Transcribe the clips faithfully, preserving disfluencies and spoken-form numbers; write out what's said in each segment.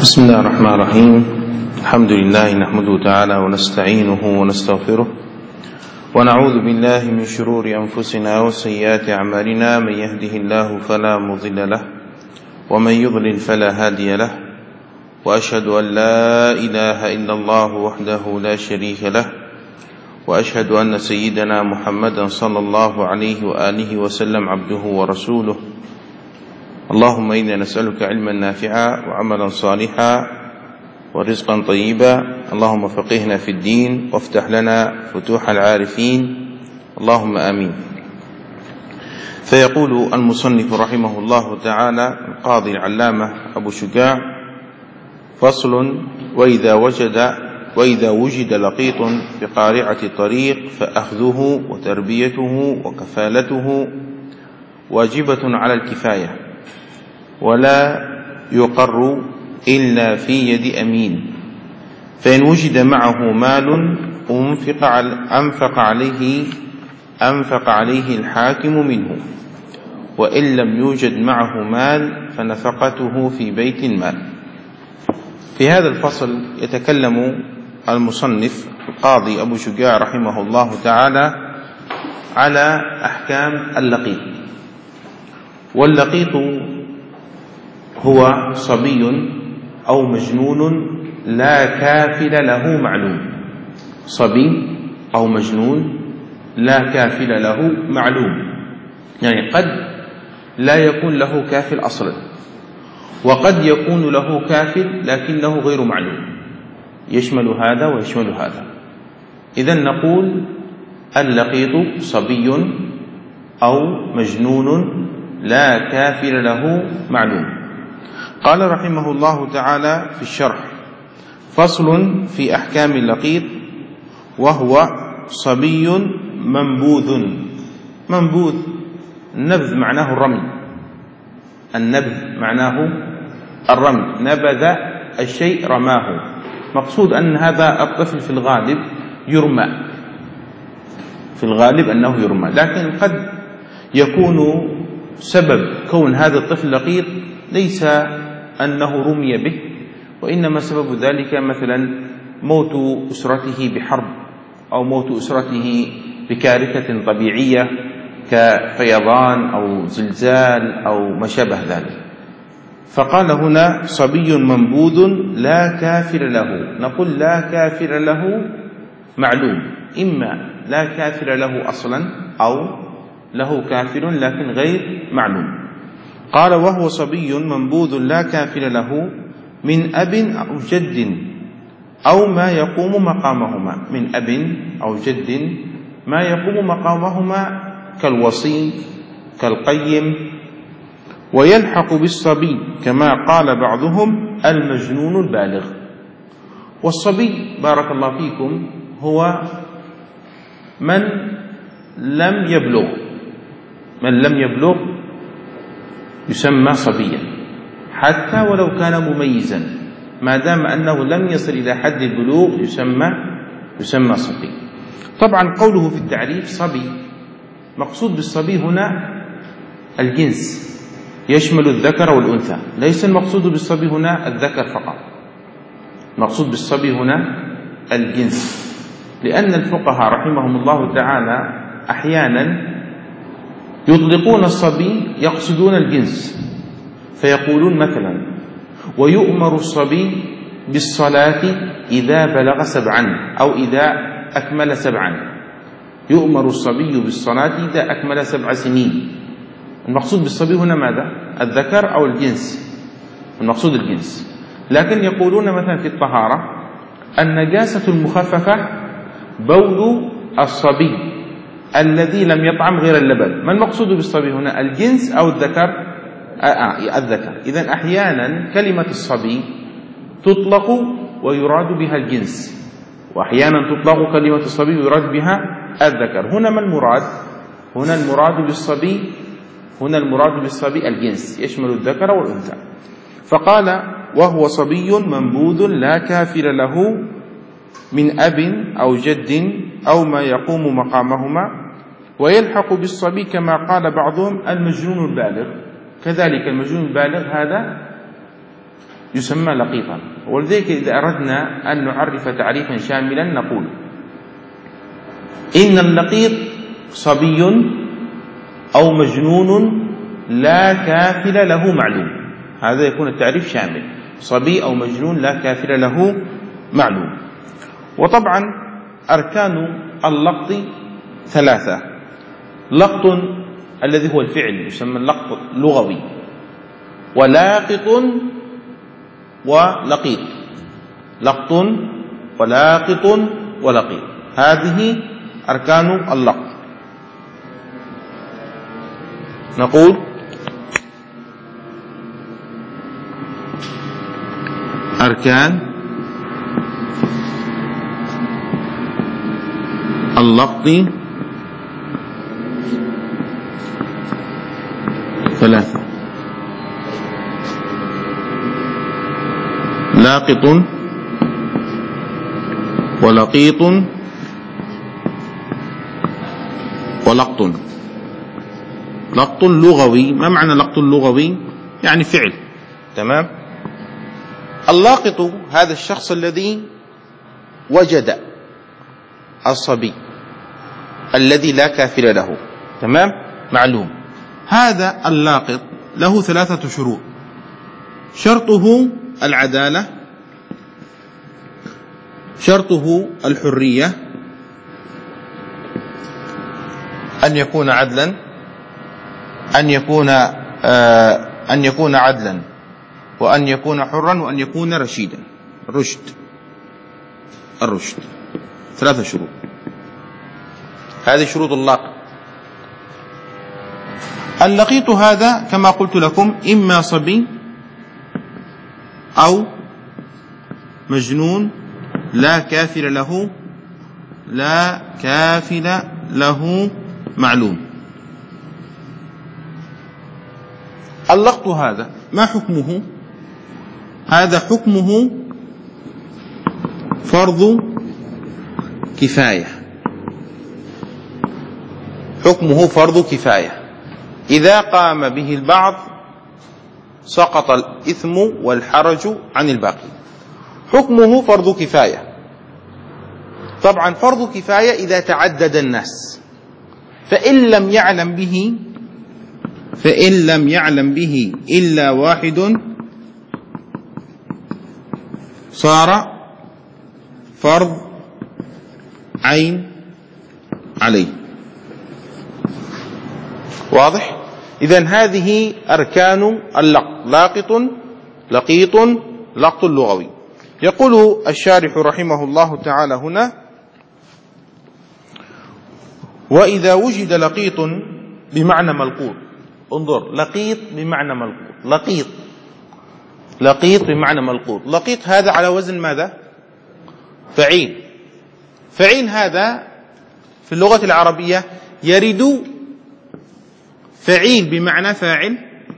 بسم الله الرحمن الرحيم. الحمد لله نحمده تعالى ونستعينه ونستغفره ونعوذ بالله من شرور أنفسنا وسيئات أعمالنا. من يهده الله فلا مضل له ومن يضلل فلا هادي له، وأشهد أن لا إله إلا الله وحده لا شريك له، وأشهد أن سيدنا محمدا صلى الله عليه وآله وسلم عبده ورسوله. اللهم إنا نسألك علما نافعا وعملا صالحا ورزقا طيبا. اللهم فقهنا في الدين وافتح لنا فتوح العارفين، اللهم آمين. فيقول المصنف رحمه الله تعالى القاضي العلامة أبو شجاع: فصل: وإذا وجد وإذا وجد لقيط بقارعة طريق فأخذه وتربيته وكفالته واجبة على الكفاية، ولا يقر إلا في يد أمين. فإن وجد معه مال أنفق أنفق عليه أنفق عليه الحاكم منه، وإن لم يوجد معه مال فنفقته في بيت المال. في هذا الفصل يتكلم المصنف القاضي أبو شجاع رحمه الله تعالى على أحكام اللقيط. واللقيط هو صبي أو مجنون لا كافل له معلوم. صبي أو مجنون لا كافل له معلوم، يعني قد لا يكون له كافل أصلا، وقد يكون له كافل لكنه غير معلوم، يشمل هذا ويشمل هذا. إذن نقول اللقيط صبي أو مجنون لا كافل له معلوم. قال رحمه الله تعالى في الشرح: فصل في أحكام اللقيط، وهو صبي منبوذ. منبوذ النبذ معناه الرمي، النبذ معناه الرمي، نبذ الشيء رماه. مقصود أن هذا الطفل في الغالب يرمى، في الغالب أنه يرمى، لكن قد يكون سبب كون هذا الطفل لقيط ليس أنه رمي به، وإنما سبب ذلك مثلا موت أسرته بحرب، أو موت أسرته بكارثة طبيعية كفيضان أو زلزال أو ما شابه ذلك. فقال هنا صبي منبوذ لا كافر له. نقول لا كافر له معلوم، إما لا كافر له أصلا أو له كافر لكن غير معلوم. قال: وهو صبي منبوذ لا كافل له من أب أو جد أو ما يقوم مقامهما. من أب أو جد ما يقوم مقامهما كالوصي كالقيم. ويلحق بالصبي كما قال بعضهم المجنون البالغ. والصبي بارك الله فيكم هو من لم يبلغ، من لم يبلغ يسمى صبيا، حتى ولو كان مميزا، ما دام أنه لم يصل إلى حد البلوغ يسمى يسمى صبي. طبعا قوله في التعريف صبي، مقصود بالصبي هنا الجنس، يشمل الذكر والأنثى، ليس المقصود بالصبي هنا الذكر فقط، المقصود بالصبي هنا الجنس. لأن الفقهاء رحمهم الله تعالى أحيانا يطلقون الصبي يقصدون الجنس، فيقولون مثلا: ويؤمر الصبي بالصلاة إذا بلغ سبعا أو إذا أكمل سبعا. يؤمر الصبي بالصلاة إذا أكمل سبع سنين. المقصود بالصبي هنا ماذا؟ الذكر أو الجنس؟ المقصود الجنس. لكن يقولون مثلا في الطهارة النجاسة المخففة بول الصبي الذي لم يطعم غير اللبن. ما المقصود بالصبي هنا؟ الجنس أو الذكر؟ آه آه الذكر. إذن أحيانا كلمة الصبي تطلق ويراد بها الجنس، وأحيانا تطلق كلمة الصبي ويراد بها الذكر. هنا ما المراد؟ هنا المراد بالصبي هنا المراد بالصبي الجنس، يشمل الذكر والأنثى. فقال: وهو صبي منبوذ لا كافر له من أب أو جد أو ما يقوم مقامهما. ويلحق بالصبي كما قال بعضهم المجنون البالغ. كذلك المجنون البالغ هذا يسمى لقيطا. ولذلك إذا أردنا أن نعرف تعريفا شاملا نقول إن اللقيط صبي أو مجنون لا كافل له معلوم. هذا يكون التعريف شامل، صبي أو مجنون لا كافل له معلوم. وطبعا أركان اللقط ثلاثة: لقط الذي هو الفعل يسمى اللقط اللغوي، ولاقط ولقيط. لقط ولاقط ولقيط، هذه أركان اللقط. نقول أركان اللقط ثلاثة: لاقط ولقيط ولقط. لقط لغوي، ما معنى لقط لغوي؟ يعني فعل. تمام. اللاقط هذا الشخص الذي وجد الصبي الذي لا كافل له. تمام، معلوم. هذا اللاقط له ثلاثة شروط: شرطه العدالة، شرطه الحرية، أن يكون عدلا، أن يكون آه أن يكون عدلا وأن يكون حرا وأن يكون رشيدا. رشد، الرشد، ثلاثة شروط. هذه شروط اللاقط. اللقيط هذا كما قلت لكم إما صبي أو مجنون لا كافل له لا كافل له معلوم. اللقط هذا ما حكمه؟ هذا حكمه فرض كفاية. حكمه فرض كفاية، إذا قام به البعض سقط الإثم والحرج عن الباقي. حكمه فرض كفاية. طبعا فرض كفاية إذا تعدد الناس، فإن لم يعلم به فإن لم يعلم به إلا واحد صار فرض عين عليه. واضح؟ إذن هذه أركان اللقط: لاقط، لقيط، لقط اللغوي. يقول الشارح رحمه الله تعالى هنا: وإذا وجد لقيط بمعنى ملقوط. انظر، لقيط بمعنى ملقوط. لقيط لقيط بمعنى ملقوط. لقيط هذا على وزن ماذا؟ فعيل. فعيل هذا في اللغة العربية يرد فعيل بمعنى فاعل،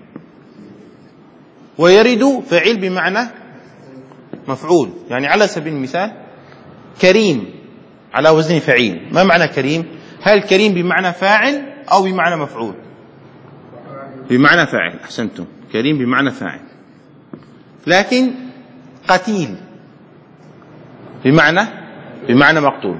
ويرد فعيل بمعنى مفعول. يعني على سبيل المثال كريم على وزن فعيل. ما معنى كريم؟ هل كريم بمعنى فاعل أو بمعنى مفعول؟ بمعنى فاعل. أحسنتم، كريم بمعنى فاعل. لكن قتيل بمعنى بمعنى مقتول.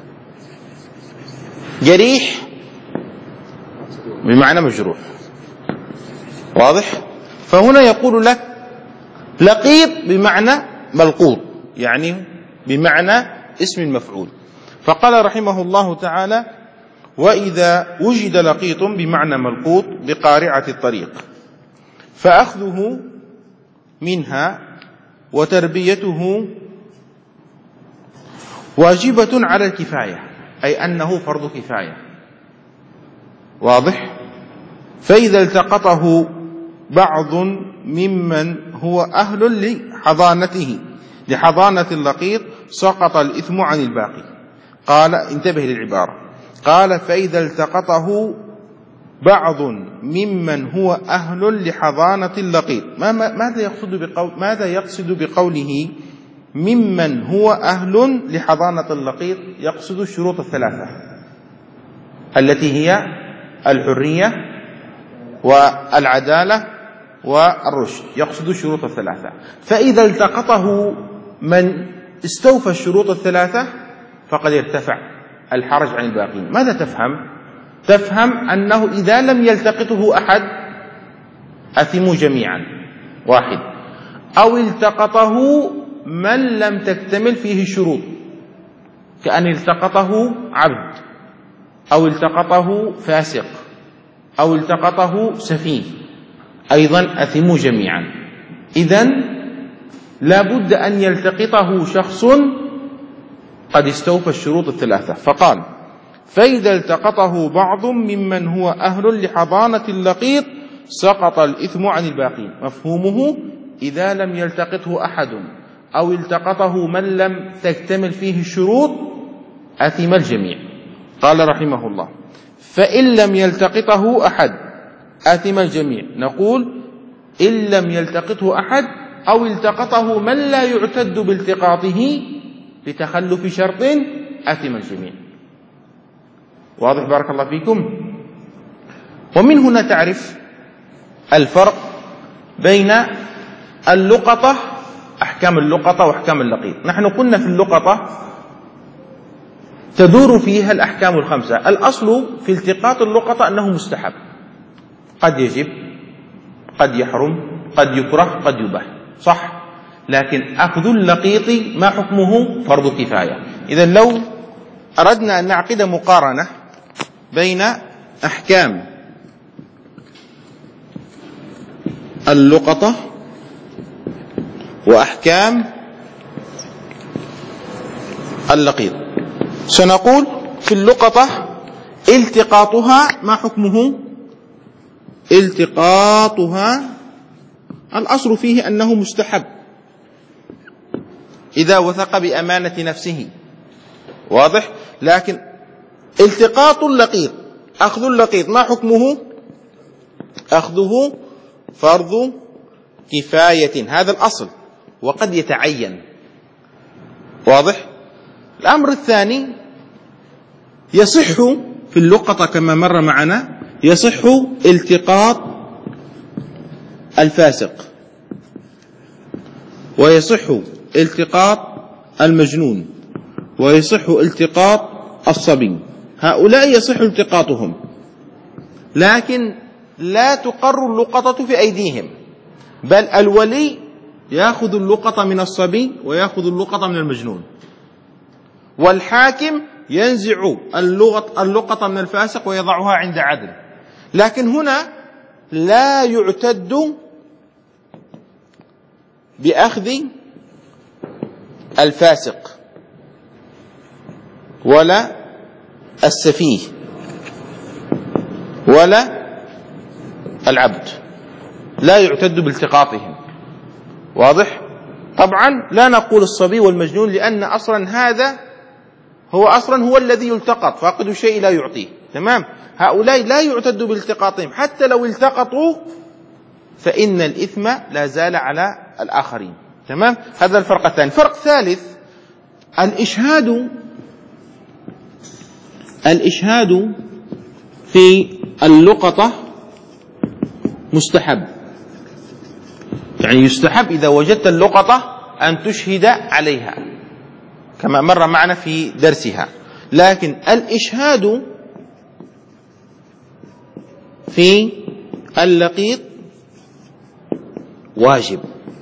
جريح بمعنى مجروح. واضح؟ فهنا يقول لك لقيط بمعنى ملقوط، يعني بمعنى اسم المفعول. فقال رحمه الله تعالى: وإذا وجد لقيط بمعنى ملقوط بقارعة الطريق فأخذه منها وتربيته واجبة على الكفاية، أي أنه فرض كفاية. واضح؟ فإذا التقطه بعض ممن هو أهل لحضانته لحضانة اللقيط سقط الإثم عن الباقي. قال، انتبه للعبارة، قال: فإذا التقطه بعض ممن هو أهل لحضانة اللقيط. ماذا يقصد بقول ماذا يقصد بقوله ممن هو أهل لحضانة اللقيط؟ يقصد الشروط الثلاثة التي هي الحرية والعدالة والرشد، يقصد الشروط الثلاثة. فإذا التقطه من استوفى الشروط الثلاثة فقد ارتفع الحرج عن الباقين. ماذا تفهم؟ تفهم أنه إذا لم يلتقطه أحد أثموا جميعا، واحد، أو التقطه من لم تكتمل فيه الشروط، كأن التقطه عبد، أو التقطه فاسق، أو التقطه سفيه، أيضا أثموا جميعا. إذن لا بد أن يلتقطه شخص قد استوفى الشروط الثلاثة. فقال: فإذا التقطه بعض ممن هو أهل لحضانة اللقيط سقط الإثم عن الباقين. مفهومه: إذا لم يلتقطه أحد أو التقطه من لم تكتمل فيه الشروط أثم الجميع. قال رحمه الله: فإن لم يلتقطه أحد أثم الجميع. نقول: إن لم يلتقطه أحد أو التقطه من لا يعتد بالتقاطه لتخلف شرط أثم الجميع. واضح؟ بارك الله فيكم. ومن هنا تعرف الفرق بين اللقطة، أحكام اللقطة وأحكام اللقيط. نحن قلنا في اللقطة تدور فيها الأحكام الخمسة. الأصل في التقاط اللقطة أنه مستحب، قد يجب، قد يحرم، قد يكره، قد يباح، صح؟ لكن أخذ اللقيط ما حكمه؟ فرض كفاية. إذن لو أردنا أن نعقد مقارنة بين أحكام اللقطة وأحكام اللقيط، سنقول في اللقطة التقاطها ما حكمه؟ التقاطها الأصل فيه أنه مستحب إذا وثق بأمانة نفسه، واضح؟ لكن التقاط اللقيط، أخذ اللقيط ما حكمه؟ أخذه فرض كفاية، هذا الأصل، وقد يتعين، واضح؟ الأمر الثاني: يصح في اللقطة كما مر معنا يصح التقاط الفاسق، ويصح التقاط المجنون، ويصح التقاط الصبي. هؤلاء يصح التقاطهم، لكن لا تقر اللقطة في أيديهم، بل الولي يأخذ اللقطة من الصبي ويأخذ اللقطة من المجنون، والحاكم ينزع اللقطة من الفاسق ويضعها عند عدل. لكن هنا لا يعتد بأخذ الفاسق ولا السفيه ولا العبد، لا يعتد بالتقاطهم، واضح؟ طبعا لا نقول الصبي والمجنون، لأن أصلا هذا هو أصلا هو الذي يلتقط، فاقد الشيء لا يعطيه، تمام؟ هؤلاء لا يعتد بالتقاطهم، حتى لو التقطوا فإن الإثم لا زال على الآخرين، تمام؟ هذا الفرق الثاني. فرق ثالث: الإشهاد الإشهاد في اللقطة مستحب، يعني يستحب إذا وجدت اللقطة أن تشهد عليها كما مر معنا في درسها. لكن الإشهاد في اللقيط واجب.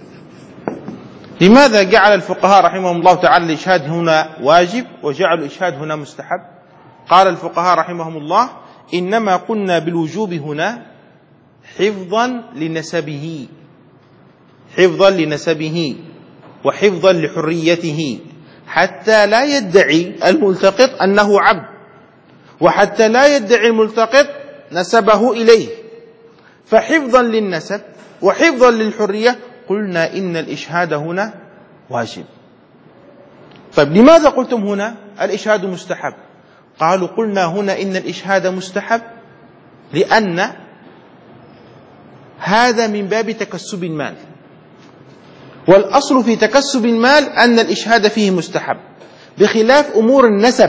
لماذا جعل الفقهاء رحمهم الله تعالى الإشهاد هنا واجب وجعل الإشهاد هنا مستحب؟ قال الفقهاء رحمهم الله: إنما قلنا بالوجوب هنا حفظا لنسبه، حفظا لنسبه وحفظا لحريته، حتى لا يدعي الملتقط أنه عبد، وحتى لا يدعي الملتقط نسبه إليه. فحفظا للنسب وحفظا للحرية قلنا إن الإشهاد هنا واجب. طيب لماذا قلتم هنا الإشهاد مستحب؟ قالوا: قلنا هنا إن الإشهاد مستحب لأن هذا من باب تكسب المال، والأصل في تكسب المال أن الإشهاد فيه مستحب، بخلاف أمور النسب.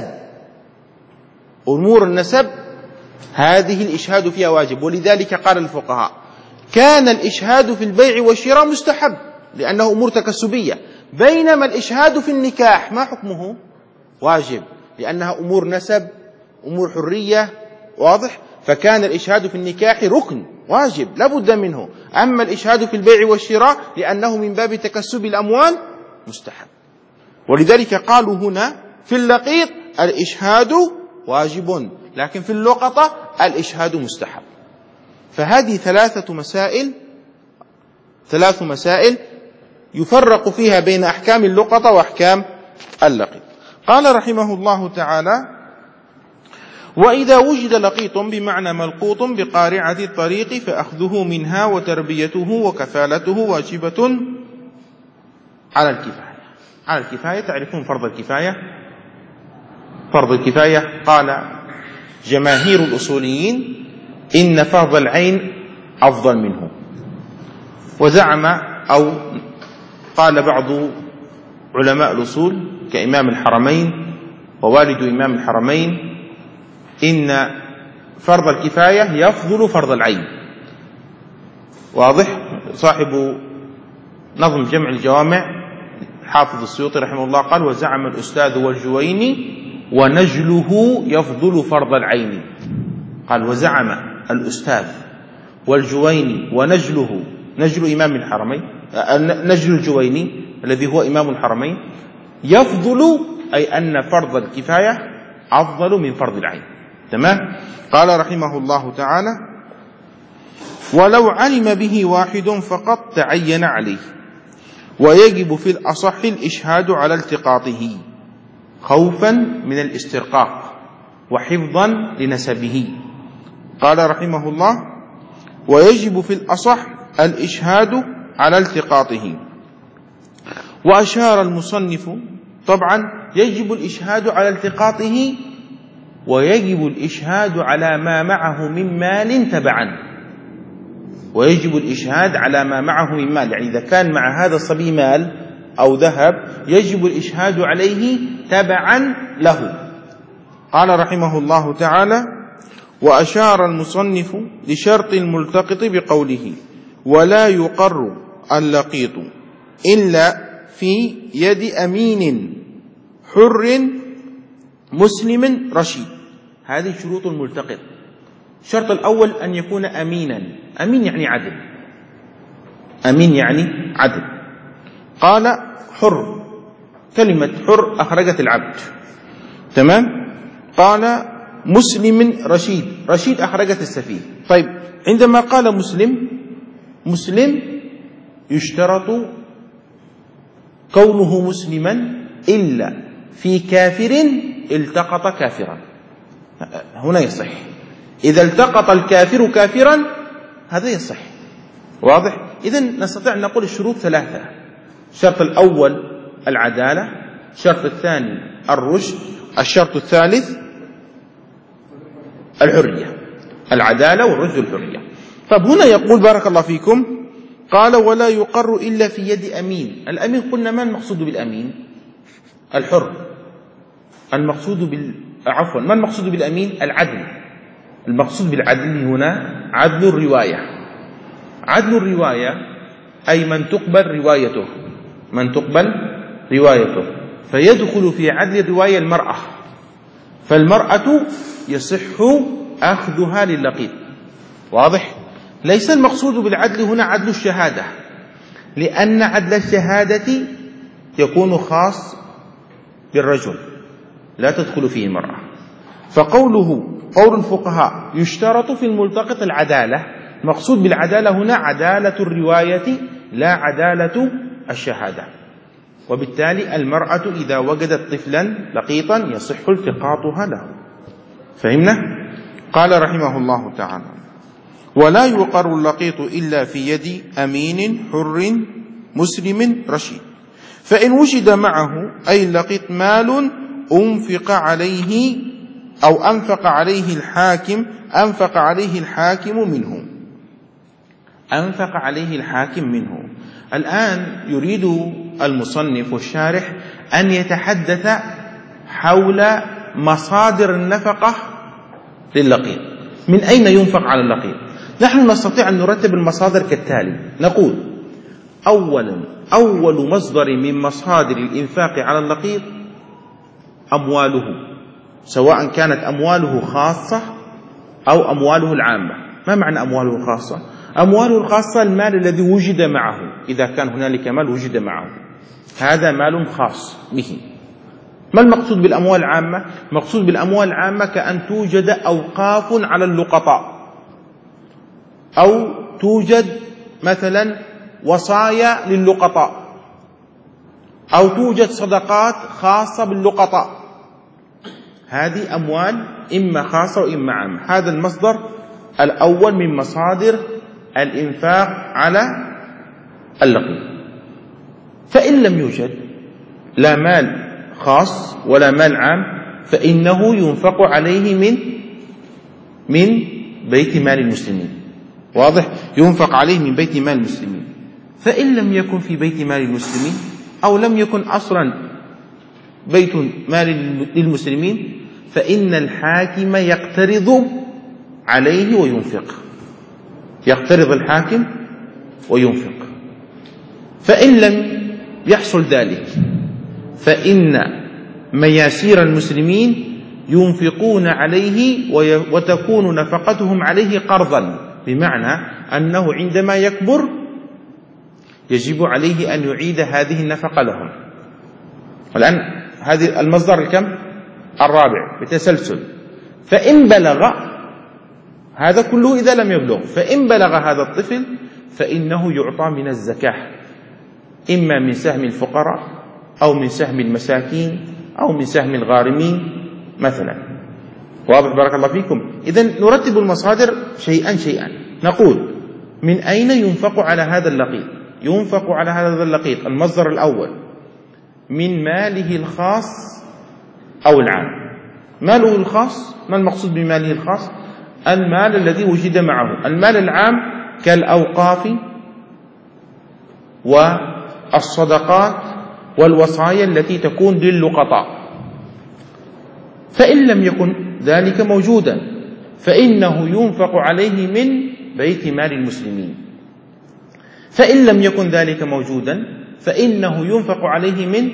أمور النسب هذه الإشهاد فيها واجب، ولذلك قال الفقهاء: كان الإشهاد في البيع والشراء مستحب لأنه أمور تكسبية، بينما الإشهاد في النكاح ما حكمه؟ واجب، لأنها أمور نسب، أمور حرية، واضح؟ فكان الإشهاد في النكاح ركن واجب لا بد منه، أما الإشهاد في البيع والشراء لأنه من باب تكسب الأموال مستحب. ولذلك قالوا هنا في اللقيط الإشهاد واجب، لكن في اللقطة الإشهاد مستحب. فهذه ثلاثة مسائل ثلاث مسائل يفرق فيها بين أحكام اللقطة وأحكام اللقيط. قال رحمه الله تعالى: وإذا وجد لقيط بمعنى ملقوط بقارعة الطريق فأخذه منها وتربيته وكفالته واجبة على الكفاية. على الكفاية، تعرفون فرض الكفاية؟ فرض الكفاية قال جماهير الأصوليين إن فرض العين أفضل منه، وزعم أو قال بعض علماء الأصول كإمام الحرمين ووالد إمام الحرمين إن فرض الكفاية يفضل فرض العين. واضح؟ صاحب نظم جمع الجوامع حافظ السيوطي رحمه الله قال: وزعم الأستاذ والجويني ونجله يفضل فرض العين. قال: وزعم الأستاذ والجويني ونجله، نجل إمام الحرمين، نجل الجويني الذي هو إمام الحرمين، يفضل أي أن فرض الكفاية أفضل من فرض العين. تمام؟ قال رحمه الله تعالى: ولو علم به واحد فقط تعين عليه، ويجب في الأصح الإشهاد على التقاطه خوفا من الاسترقاق وحفظا لنسبه. قال رحمه الله: ويجب في الأصح الإشهاد على التقاطه. وأشار المصنف، طبعا يجب الإشهاد على التقاطه ويجب الإشهاد على ما معه من مال تبعا، ويجب الإشهاد على ما معه من مال، يعني إذا كان مع هذا الصبي مال أو ذهب يجب الإشهاد عليه تبعا له. قال رحمه الله تعالى: وأشار المصنف لشرط الملتقط بقوله: ولا يقر اللقيط إلا في يد أمين حر مسلم رشيد. هذه شروط الملتقط. الشرط الأول أن يكون أمينا. أمين يعني عدل، أمين يعني عدل. قال: حر، كلمة حر أخرجت العبد. تمام؟ قال: مسلم رشيد، رشيد أخرجت السفيه. طيب، عندما قال مسلم، مسلم يشترط كونه مسلما إلا في كافر التقط كافرا، هنا يصح. إذا التقط الكافر كافرا هذا يصح. واضح؟ إذن نستطيع أن نقول الشروط ثلاثة: الشرط الأول العدالة، الشرط الثاني الرشد، الشرط الثالث الحرية. العدالة والرشد والحرية. طب هنا يقول بارك الله فيكم، قال: ولا يقر إلا في يد أمين. الأمين قلنا ما المقصود بالأمين؟ الحر. المقصود بال عفوا ما المقصود بالأمين؟ العدل. المقصود بالعدل هنا عدل الرواية. عدل الرواية أي من تقبل روايته، من تقبل روايته. فيدخل في عدل الرواية المرأة، فالمرأة يصح أخذها لللقيط. واضح؟ ليس المقصود بالعدل هنا عدل الشهادة، لأن عدل الشهادة يكون خاص بالرجل لا تدخل فيه المرأة. فقوله قول الفقهاء يشترط في الملتقط العدالة، مقصود بالعدالة هنا عدالة الرواية لا عدالة الشهادة. وبالتالي المرأة إذا وجدت طفلا لقيطا يصح التقاطها له. فهمنا؟ قال رحمه الله تعالى: ولا يقر اللقيط إلا في يد أمين حر مسلم رشيد، فإن وجد معه أي اللقيط مال أنفق عليه أو أنفق عليه الحاكم أنفق عليه الحاكم منه أنفق عليه الحاكم منه. الآن يريد المصنف والشارح أن يتحدث حول مصادر النفقة لللقيط، من أين ينفق على اللقيط. نحن نستطيع أن نرتب المصادر كالتالي. نقول أولا أول مصدر من مصادر الإنفاق على اللقيط أمواله، سواء كانت أمواله خاصة أو أمواله العامة. ما معنى أمواله الخاصة؟ أمواله الخاصة المال الذي وجد معه، إذا كان هنالك مال وجد معه هذا مال خاص به. ما المقصود بالأموال العامة؟ المقصود بالأموال العامة كأن توجد أوقاف على اللقطاء، أو توجد مثلا وصايا للقطاء، أو توجد صدقات خاصة باللقطاء. هذه أموال إما خاصة وإما عامة. هذا المصدر الأول من مصادر الإنفاق على اللقيط. فإن لم يوجد لا مال خاص ولا مال عام فإنه ينفق عليه من من بيت مال المسلمين. واضح؟ ينفق عليه من بيت مال المسلمين. فإن لم يكن في بيت مال المسلمين أو لم يكن أصلا بيت مال للمسلمين فإن الحاكم يقترض عليه وينفق. يقترض الحاكم وينفق. فإن لم يحصل ذلك فإن مياسير المسلمين ينفقون عليه وتكون نفقتهم عليه قرضا، بمعنى أنه عندما يكبر يجب عليه أن يعيد هذه النفقة لهم. الآن هذه المصدر الكم؟ الرابع بتسلسل. فإن بلغ هذا كله إذا لم يبلغ، فإن بلغ هذا الطفل فإنه يعطى من الزكاة، إما من سهم الفقراء أو من سهم المساكين أو من سهم الغارمين مثلا. واضح؟ بارك الله فيكم. إذن نرتب المصادر شيئا شيئا. نقول من أين ينفق على هذا اللقيط؟ ينفق على هذا اللقيط المصدر الأول من ماله الخاص أو العام. ماله الخاص، ما المقصود بماله الخاص؟ المال الذي وجد معه. المال العام كالأوقاف والصدقات والوصايا التي تكون للقطاء. فإن لم يكن ذلك موجودا فإنه ينفق عليه من بيت مال المسلمين. فإن لم يكن ذلك موجودا فإنه ينفق عليه من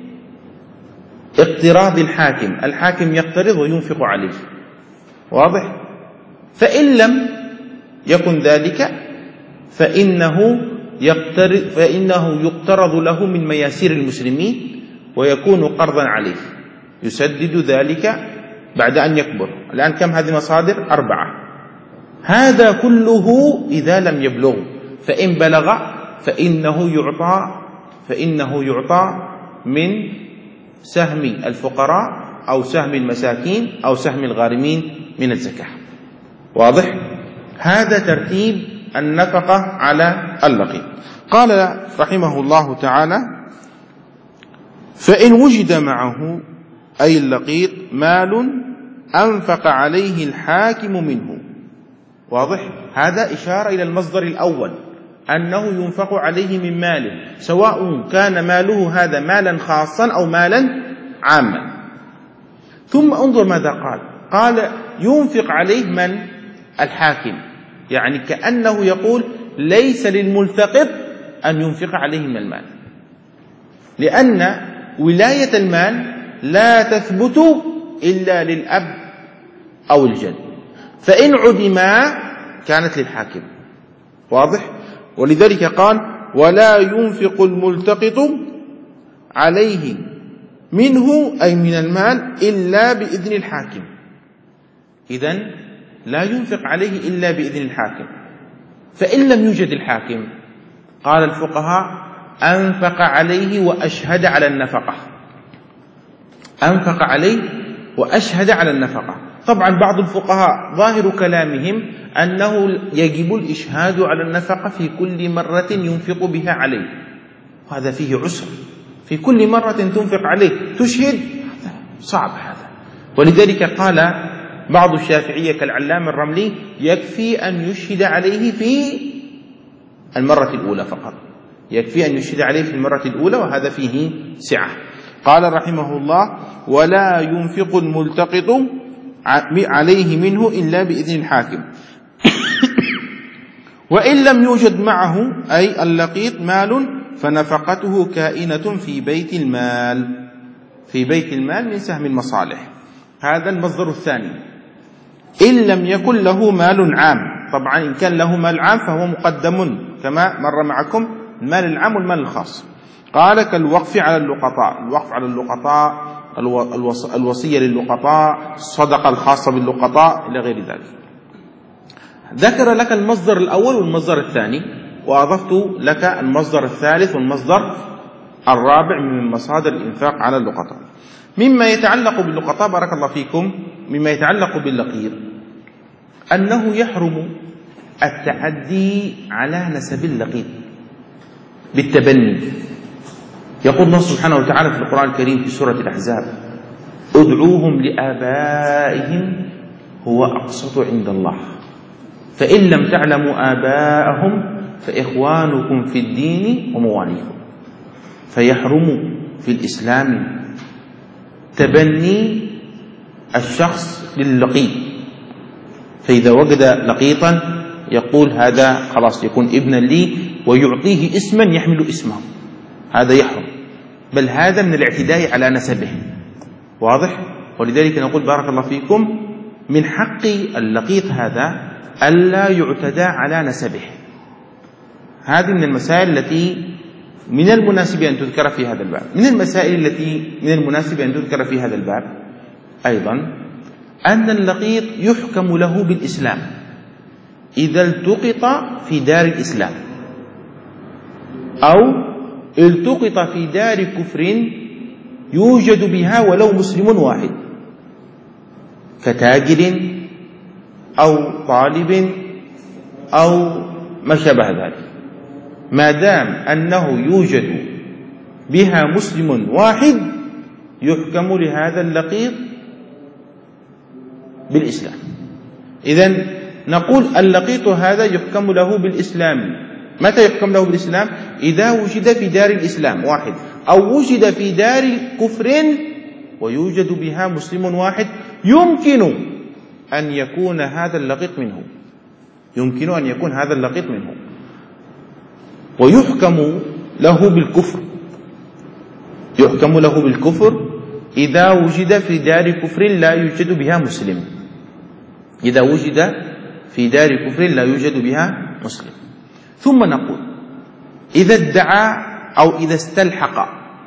اقتراض الحاكم. الحاكم يقترض وينفق عليه. واضح؟ فإن لم يكن ذلك فإنه يقترض فإنه يقترض له من مياسير المسلمين ويكون قرضا عليه، يسدد ذلك بعد أن يكبر. الآن كم هذه مصادر؟ أربعة. هذا كله إذا لم يبلغ. فإن بلغ فإنه يعطى فإنه يعطى من سهم الفقراء أو سهم المساكين أو سهم الغارمين من الزكاة. واضح؟ هذا ترتيب النفقة على اللقيط. قال رحمه الله تعالى: فإن وجد معه أي اللقيط مال أنفق عليه الحاكم منه. واضح؟ هذا إشارة إلى المصدر الأول أنه ينفق عليه من ماله، سواء كان ماله هذا مالا خاصا أو مالا عاما. ثم انظر ماذا قال. قال ينفق عليه من؟ الحاكم. يعني كأنه يقول ليس للملتقط أن ينفق عليه من المال، لأن ولاية المال لا تثبت إلا للأب أو الجد، فإن عدما كانت للحاكم. واضح؟ ولذلك قال ولا ينفق الملتقط عليه منه أي من المال إلا بإذن الحاكم. إذن لا ينفق عليه إلا بإذن الحاكم. فإن لم يوجد الحاكم قال الفقهاء أنفق عليه وأشهد على النفقة. أنفق عليه وأشهد على النفقة. طبعا بعض الفقهاء ظاهر كلامهم أنه يجب الإشهاد على النفقة في كل مرة ينفق بها عليه، وهذا فيه عسر. في كل مرة تنفق عليه تشهد، صعب هذا. ولذلك قال بعض الشافعية كالعلام الرملي يكفي أن يشهد عليه في المرة الأولى فقط، يكفي أن يشهد عليه في المرة الأولى، وهذا فيه سعة. قال رحمه الله ولا ينفق الملتقط عليه منه إلا بإذن الحاكم. وإن لم يوجد معه أي اللقيط مال فنفقته كائنة في بيت المال، في بيت المال من سهم المصالح. هذا المصدر الثاني. إن لم يكن له مال عام، طبعا إن كان له مال عام فهو مقدم كما مر معكم، المال العام والمال الخاص. قال كالوقف على اللقطاء، الوقف على اللقطاء، الوصية للقطاء، الصدقة الخاصة باللقطاء إلى غير ذلك. ذكر لك المصدر الأول والمصدر الثاني، وأضفت لك المصدر الثالث والمصدر الرابع من مصادر الإنفاق على اللقطاء. مما يتعلق باللقطاء بارك الله فيكم، مما يتعلق باللقيط أنه يحرم التعدي على نسب اللقيط بالتبني. يقول الله سبحانه وتعالى في القرآن الكريم في سورة الأحزاب: ادعوهم لآبائهم هو أقسط عند الله فإن لم تعلموا آباءهم فإخوانكم في الدين ومواليكم. فيحرم في الإسلام تبني الشخص لللقيط، فإذا وجد لقيطا يقول هذا خلاص يكون ابنا لي ويعطيه اسما يحمل اسمه، هذا يحرم، بل هذا من الاعتداء على نسبه. واضح؟ ولذلك نقول بارك الله فيكم من حق اللقيط هذا ألا يعتدى على نسبه. هذه من المسائل التي من المناسب أن تذكر في هذا الباب. من المسائل التي من المناسب أن تذكر في هذا الباب أيضا أن اللقيط يحكم له بالإسلام إذا التقط في دار الإسلام، أو التقط في دار كفر يوجد بها ولو مسلم واحد، كتاجر أو طالب أو ما شابه ذلك، ما دام أنه يوجد بها مسلم واحد يحكم لهذا اللقيط بالإسلام. إذن نقول اللقيط هذا يحكم له بالإسلام. متى يحكم له بالإسلام؟ إذا وجد في دار الإسلام واحد، أو وجد في دار كفر ويوجد بها مسلم واحد، يمكن أن يكون هذا اللقيط منه، يمكن أن يكون هذا اللقيط منه، ويحكم له بالكفر، يحكم له بالكفر إذا وجد في دار كفر لا يوجد بها مسلم، إذا وجد في دار كفر لا يوجد بها مسلم. ثم نقول إذا ادعى أو إذا استلحق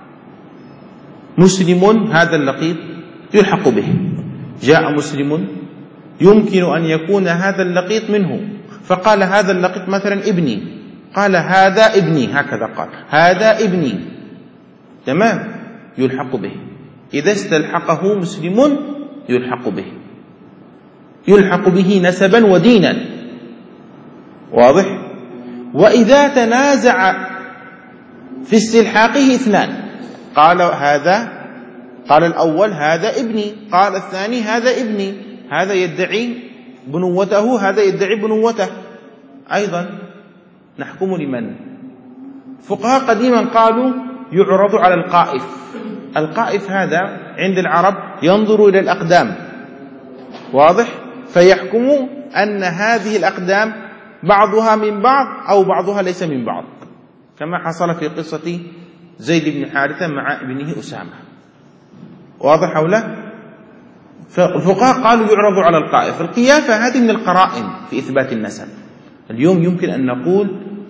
مسلم هذا اللقيط يلحق به، جاء مسلم يمكن أن يكون هذا اللقيط منه، فقال هذا اللقيط مثلا ابني، قال هذا ابني، هكذا قال هذا ابني، تمام، يلحق به. إذا استلحقه مسلم يلحق به، يلحق به نسبا ودينا. واضح؟ وإذا تنازع في استلحاقه اثنان، قال هذا، قال الأول هذا ابني، قال الثاني هذا ابني، هذا يدعي بنوته هذا يدعي بنوته، أيضا نحكم لمن؟ فقهاء قديما قالوا يعرض على القائف. القائف هذا عند العرب ينظر إلى الأقدام، واضح؟ فيحكم أن هذه الأقدام بعضها من بعض أو بعضها ليس من بعض، كما حصل في قصة زيد بن حارثة مع ابنه أسامة. واضح أو لا؟ فالفقهاء قالوا يعرض على القائف. القيافة هذه من القرائن في إثبات النسب. اليوم يمكن أن نقول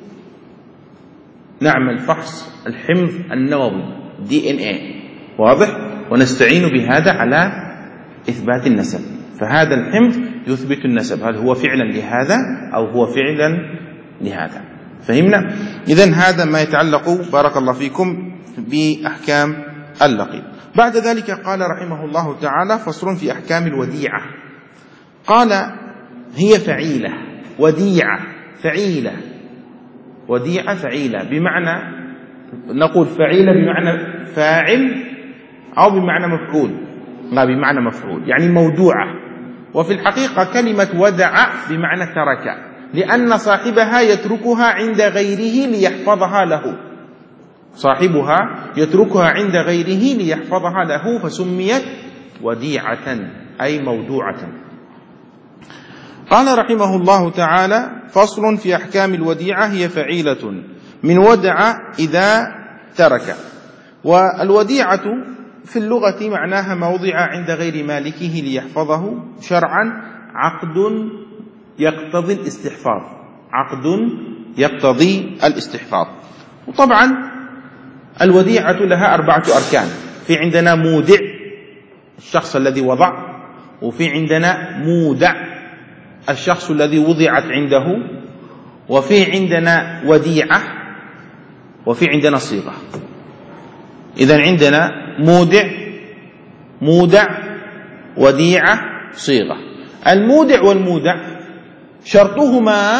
نعمل فحص الحمض النووي دي إن إيه، واضح، ونستعين بهذا على إثبات النسب، فهذا الحمض يثبت النسب، هل هو فعلا لهذا أو هو فعلا لهذا. فهمنا؟ إذن هذا ما يتعلق بارك الله فيكم بأحكام اللقيط. بعد ذلك قال رحمه الله تعالى فصل في أحكام الوديعة. قال هي فعيلة، وديعة فعيلة، وديعة فعيلة، بمعنى نقول فعيلة بمعنى فاعل أو بمعنى مفعول، لا بمعنى مفعول يعني موضوعة. وفي الحقيقة كلمة ودع بمعنى ترك، لأن صاحبها يتركها عند غيره ليحفظها له، صاحبها يتركها عند غيره ليحفظها له فسميت وديعة أي موضوعة. قال رحمه الله تعالى: فصل في أحكام الوديعة، هي فعيلة من ودع إذا ترك. والوديعة في اللغة معناها ما وضع عند غير مالكه ليحفظه. شرعا عقد يقتضي الاستحفاظ، عقد يقتضي الاستحفاظ. وطبعا الوديعة لها أربعة أركان. في عندنا مودع، الشخص الذي وضع، وفي عندنا مودع، الشخص الذي وضعت عنده، وفي عندنا وديعة، وفي عندنا صيغة. إذن عندنا مودع، مودع، وديعة، صيغة. المودع والمودع شرطهما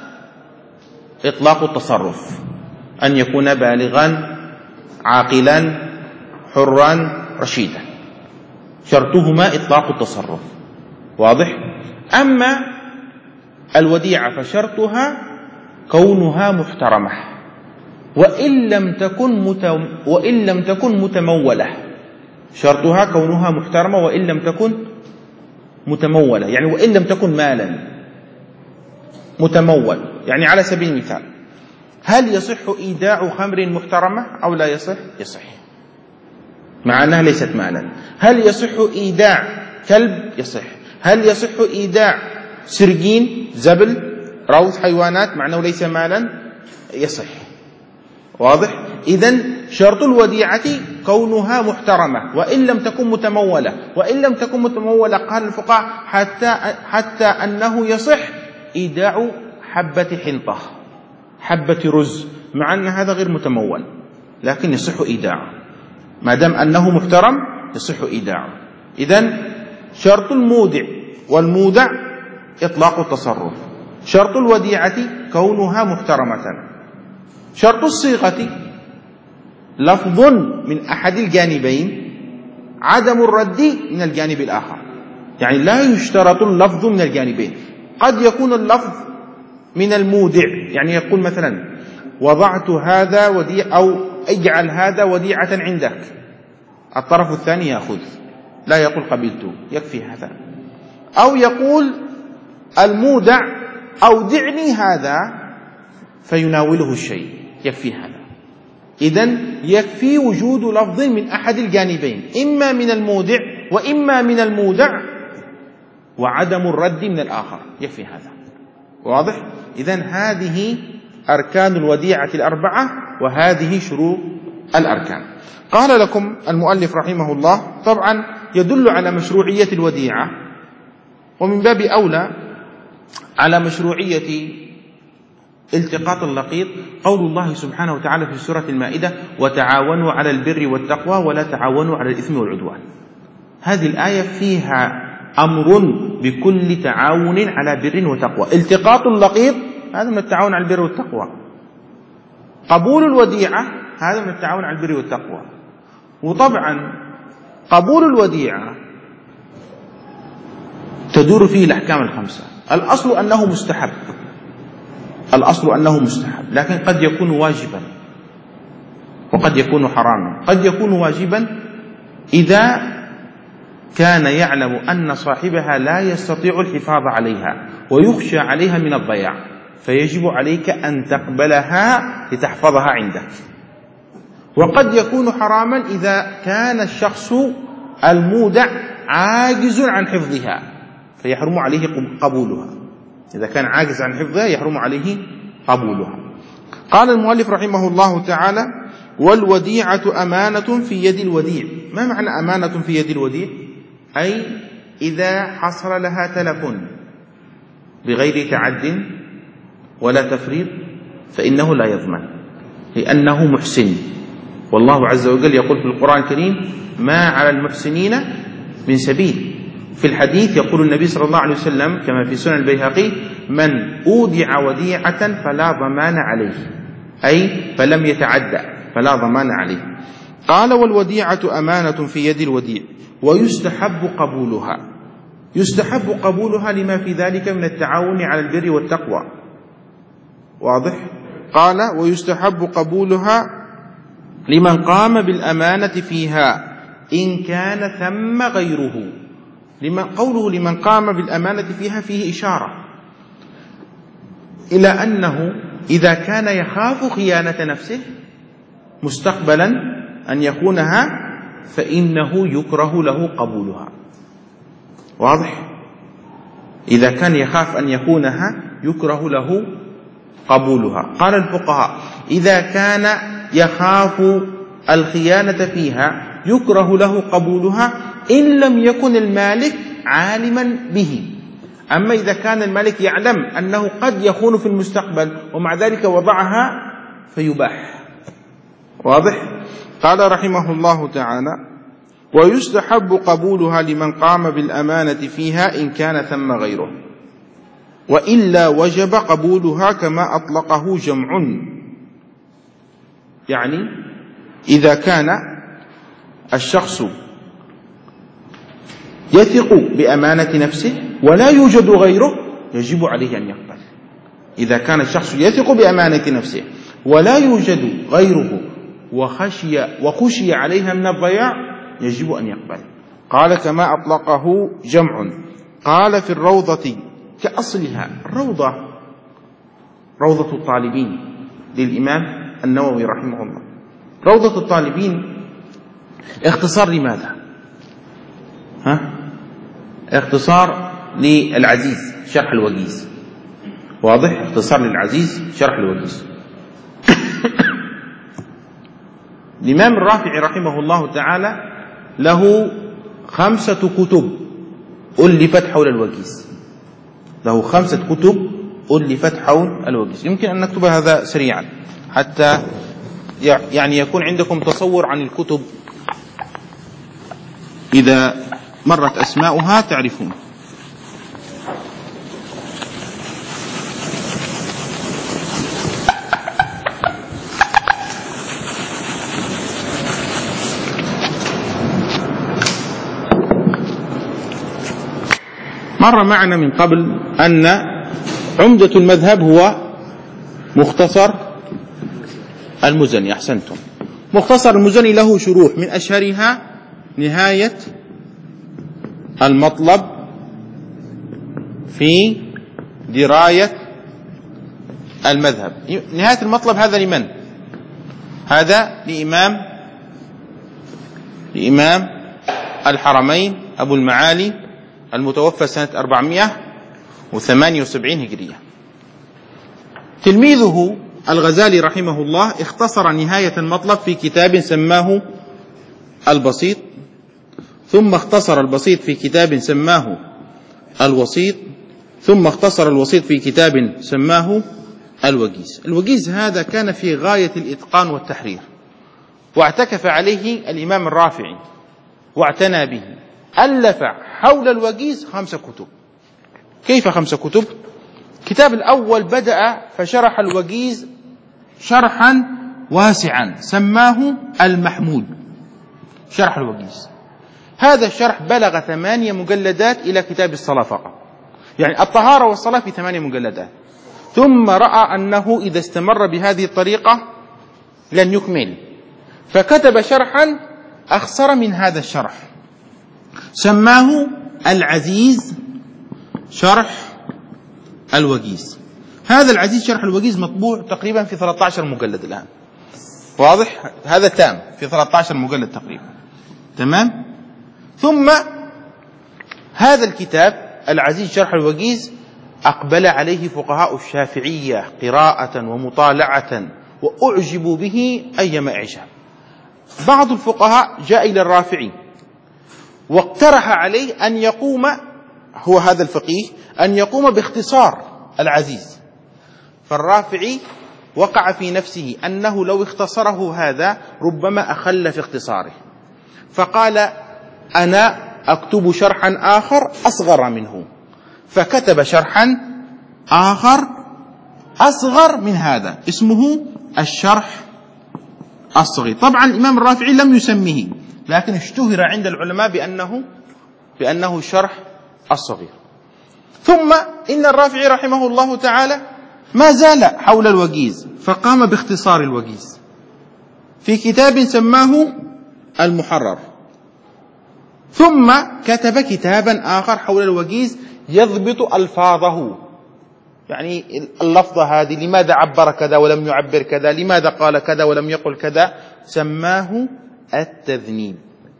إطلاق التصرف، أن يكون بالغا عاقلا حرا رشيدا، شرطهما إطلاق التصرف. واضح؟ أما الوديعة فشرطها كونها محترمة، وإن لم تكن متم وإن لم تكن متمولة. شرطها كونها محترمة وإن لم تكن متمولة، يعني وإن لم تكن مالا متمول. يعني على سبيل المثال، هل يصح إيداع خمر محترمة أو لا يصح؟ يصح، مع أنها ليست مالا. هل يصح إيداع كلب؟ يصح. هل يصح إيداع سرجين، زبل، روث حيوانات مع أنه ليس مالا؟ يصح. واضح؟ إذن شرط الوديعة كونها محترمة وإن لم تكن متمولة. وإن لم تكن متمولة قال الفقهاء حتى, حتى أنه يصح إيداع حبة حنطة، حبة رز، مع أن هذا غير متمول، لكن يصح إيداعه ما دام أنه محترم، يصح إيداعه. إذن شرط المودع والمودع إطلاق التصرف، شرط الوديعة كونها محترمة، شرط الصيغة لفظ من أحد الجانبين، عدم الرد من الجانب الآخر. يعني لا يشترط اللفظ من الجانبين، قد يكون اللفظ من المودع، يعني يقول مثلا وضعت هذا وديع، أو اجعل هذا وديعة عندك، الطرف الثاني يأخذ، لا يقول قبلته، يكفي هذا. أو يقول المودع أودعني هذا فيناوله الشيء، يكفي هذا. إذن يكفي وجود لفظ من أحد الجانبين، إما من المودع وإما من المودع، وعدم الرد من الآخر، يكفي هذا. واضح؟ إذن هذه أركان الوديعة الأربعة، وهذه شروط الأركان. قال لكم المؤلف رحمه الله: طبعا يدل على مشروعية الوديعة، ومن باب أولى على مشروعية التقاط اللقيط قول الله سبحانه وتعالى في سورة المائدة: وتعاونوا على البر والتقوى ولا تعاونوا على الإثم والعدوان. هذه الآية فيها أمر بكل تعاون على بر وتقوى. التقاط اللقيط هذا من التعاون على البر والتقوى، قبول الوديعة هذا من التعاون على البر والتقوى. وطبعا قبول الوديعة تدور فيه الأحكام الخمسة. الأصل أنه مستحب، الأصل أنه مستحب، لكن قد يكون واجبا وقد يكون حراما. قد يكون واجبا إذا كان يعلم أن صاحبها لا يستطيع الحفاظ عليها ويخشى عليها من الضياع، فيجب عليك أن تقبلها لتحفظها عندك. وقد يكون حراما إذا كان الشخص المودع عاجز عن حفظها، فيحرم عليه قبولها. إذا كان عاجز عن حفظها يحرم عليه قبولها. قال المؤلف رحمه الله تعالى: والوديعة أمانة في يد الوديع. ما معنى أمانة في يد الوديع؟ أي إذا حصل لها تلف بغير تعد ولا تفريط فإنه لا يضمن، لأنه محسن. والله عز وجل يقول في القرآن الكريم: ما على المحسنين من سبيل. في الحديث يقول النبي صلى الله عليه وسلم كما في سنن البيهقي: من أودع وديعة فلا ضمان عليه، أي فلم يتعدى فلا ضمان عليه. قال: والوديعة أمانة في يد الوديع ويستحب قبولها. يستحب قبولها لما في ذلك من التعاون على البر والتقوى. واضح؟ قال: ويستحب قبولها لمن قام بالأمانة فيها إن كان ثم غيره. لمن قوله لمن قام بالأمانة فيها فيه إشارة إلى أنه إذا كان يخاف خيانة نفسه مستقبلا أن يكونها فإنه يكره له قبولها. واضح؟ إذا كان يخاف أن يكونها يكره له قبولها. قال الفقهاء إذا كان يخاف الخيانة فيها يكره له قبولها إن لم يكن المالك عالما به. أما إذا كان المالك يعلم أنه قد يخون في المستقبل ومع ذلك وضعها فيباح. واضح؟ قال رحمه الله تعالى ويستحب قبولها لمن قام بالأمانة فيها إن كان ثم غيره، وإلا وجب قبولها كما أطلقه جمع. يعني إذا كان الشخص يثق بأمانة نفسه ولا يوجد غيره يجب عليه أن يقبل. إذا كان الشخص يثق بأمانة نفسه ولا يوجد غيره وخشي, وخشي عليها من الضياع يجب أن يقبل. قال كما أطلقه جمع. قال في الروضة كأصلها. الروضة روضة الطالبين للإمام النووي رحمه الله. روضة الطالبين اختصار لماذا؟ ها؟ اختصار للعزيز شرح الوجيز. واضح؟ اختصار للعزيز شرح الوجيز. الإمام الرافعي رحمه الله تعالى له خمسة كتب ألفت حول الوجيز. له خمسة كتب ألفت حول الوجيز. يمكن أن نكتب هذا سريعا حتى يعني يكون عندكم تصور عن الكتب، إذا مرت أسماؤها تعرفون. مر معنا من قبل أن عمدة المذهب هو مختصر المزني. أحسنتم. مختصر المزني له شروح، من أشهرها نهاية المطلب في دراية المذهب. نهاية المطلب هذا لمن؟ هذا لإمام لإمام الحرمين أبو المعالي المتوفى سنة أربعمائة وثمانية وسبعين هجرية. تلميذه الغزالي رحمه الله اختصر نهاية المطلب في كتاب سماه البسيط، ثم اختصر البسيط في كتاب سماه الوسيط، ثم اختصر الوسيط في كتاب سماه الوجيز. الوجيز هذا كان في غاية الإتقان والتحرير، واعتكف عليه الإمام الرافعي واعتنى به. ألف حول الوجيز خمس كتب. كيف خمس كتب؟ الكتاب الأول بدأ فشرح الوجيز شرحا واسعا سماه المحمود، شرح الوجيز. هذا الشرح بلغ ثمانية مجلدات إلى كتاب الصلاة فقط، يعني الطهارة والصلاة في ثمانية مجلدات. ثم رأى أنه إذا استمر بهذه الطريقة لن يكمل، فكتب شرحا أخصر من هذا الشرح سماه العزيز شرح الوجيز. هذا العزيز شرح الوجيز مطبوع تقريبا في ثلاثة عشر مجلد الآن. واضح؟ هذا تام في ثلاثة عشر مجلد تقريبا. تمام؟ ثم هذا الكتاب العزيز شرح الوجيز أقبل عليه فقهاء الشافعية قراءة ومطالعة وأعجبوا به أيما إعجاب. بعض الفقهاء جاء إلى الرافعي واقترح عليه أن يقوم، هو هذا الفقيه، أن يقوم باختصار العزيز. فالرافعي وقع في نفسه أنه لو اختصره هذا ربما أخل في اختصاره، فقال أنا أكتب شرحا آخر أصغر منه، فكتب شرحا آخر أصغر من هذا اسمه الشرح الصغير. طبعا الإمام الرافعي لم يسميه، لكن اشتهر عند العلماء بأنه بأنه الشرح الصغير. ثم إن الرافعي رحمه الله تعالى ما زال حول الوجيز، فقام باختصار الوجيز في كتاب سماه المحرر. ثم كتب كتابا آخر حول الوجيز يضبط ألفاظه، يعني اللفظة هذه لماذا عبر كذا ولم يعبر كذا، لماذا قال كذا ولم يقل كذا، سماه التذنيب.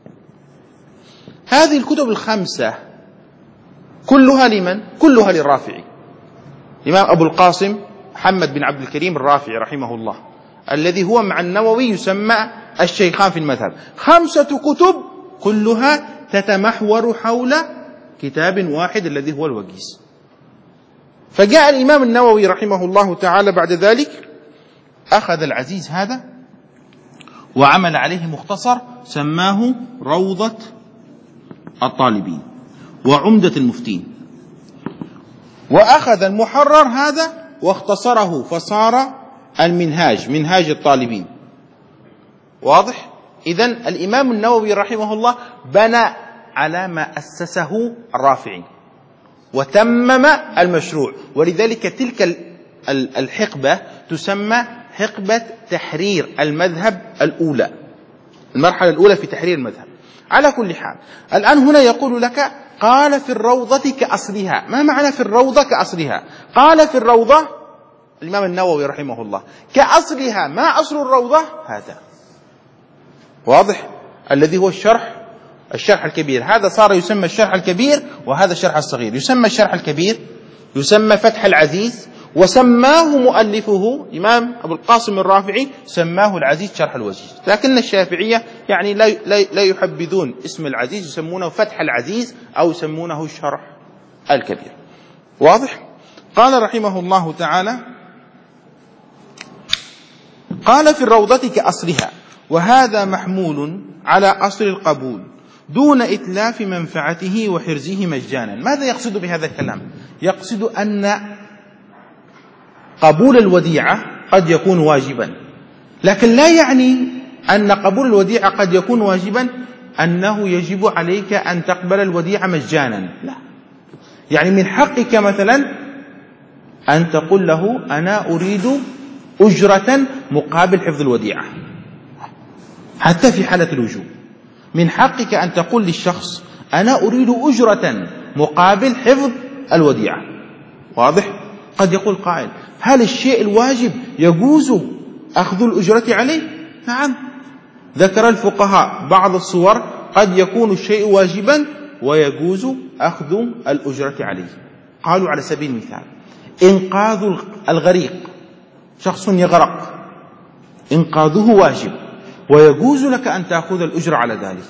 هذه الكتب الخمسة كلها لمن؟ كلها للرافعي، الإمام أبو القاسم محمد بن عبد الكريم الرافعي رحمه الله، الذي هو مع النووي يسمى الشيخان في المذهب. خمسة كتب كلها تتمحور حول كتاب واحد الذي هو الوجيز. فجاء الإمام النووي رحمه الله تعالى بعد ذلك أخذ العزيز هذا وعمل عليه مختصر سماه روضة الطالبين وعمدة المفتين، وأخذ المحرر هذا واختصره فصار المنهاج، منهاج الطالبين. واضح؟ إذن الإمام النووي رحمه الله بنى على ما أسسه الرافعي وتمم المشروع، ولذلك تلك الحقبة تسمى حقبة تحرير المذهب الأولى، المرحلة الأولى في تحرير المذهب. على كل حال الآن هنا يقول لك قال في الروضة كأصلها. ما معنى في الروضة كأصلها؟ قال في الروضة الإمام النووي رحمه الله كأصلها. ما أصل الروضة؟ هذا واضح، الذي هو الشرح الشرح الكبير. هذا صار يسمى الشرح الكبير، وهذا الشرح الصغير. يسمى الشرح الكبير، يسمى فتح العزيز، وسماه مؤلفه إمام أبو القاسم الرافعي سماه العزيز شرح الوجيز. لكن الشافعية يعني لا لا يحبذون اسم العزيز، يسمونه فتح العزيز أو يسمونه الشرح الكبير. واضح؟ قال رحمه الله تعالى قال في الروضة كأصلها، وهذا محمول على أصل القبول دون إتلاف منفعته وحرزه مجانا. ماذا يقصد بهذا الكلام؟ يقصد أن قبول الوديعة قد يكون واجبا، لكن لا يعني أن قبول الوديعة قد يكون واجبا أنه يجب عليك أن تقبل الوديعة مجانا. لا، يعني من حقك مثلا أن تقول له أنا أريد أجرة مقابل حفظ الوديعة، حتى في حالة الوجوب من حقك أن تقول للشخص أنا أريد أجرة مقابل حفظ الوديعة. واضح؟ قد يقول قائل هل الشيء الواجب يجوز أخذ الأجرة عليه؟ نعم، ذكر الفقهاء بعض الصور قد يكون الشيء واجبا ويجوز أخذ الأجرة عليه. قالوا على سبيل المثال إنقاذ الغريق، شخص يغرق إنقاذه واجب ويجوز لك أن تأخذ الأجرة على ذلك.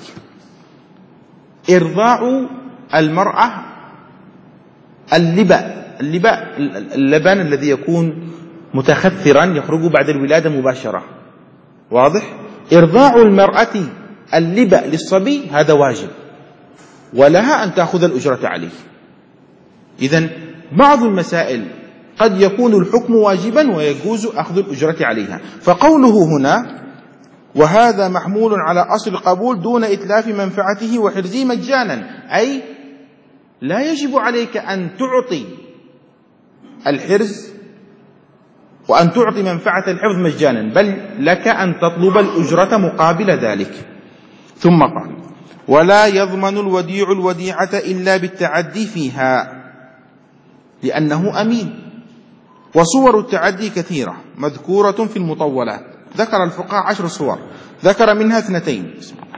إرضاع المرأة اللبأ، اللباء اللبن الذي يكون متخثرا يخرج بعد الولادة مباشرة. واضح؟ إرضاع المرأة اللبأ للصبي هذا واجب ولها أن تأخذ الأجرة عليه. إذن بعض المسائل قد يكون الحكم واجبا ويجوز أخذ الأجرة عليها. فقوله هنا وهذا محمول على أصل القبول دون إتلاف منفعته وحرزه مجانا، أي لا يجب عليك أن تعطي الحرز وأن تعطي منفعة الحفظ مجانا، بل لك أن تطلب الأجرة مقابل ذلك. ثم قال ولا يضمن الوديع الوديعة إلا بالتعدي فيها لأنه أمين. وصور التعدي كثيرة مذكورة في المطولات، ذكر الفقهاء عشر صور، ذكر منها اثنتين: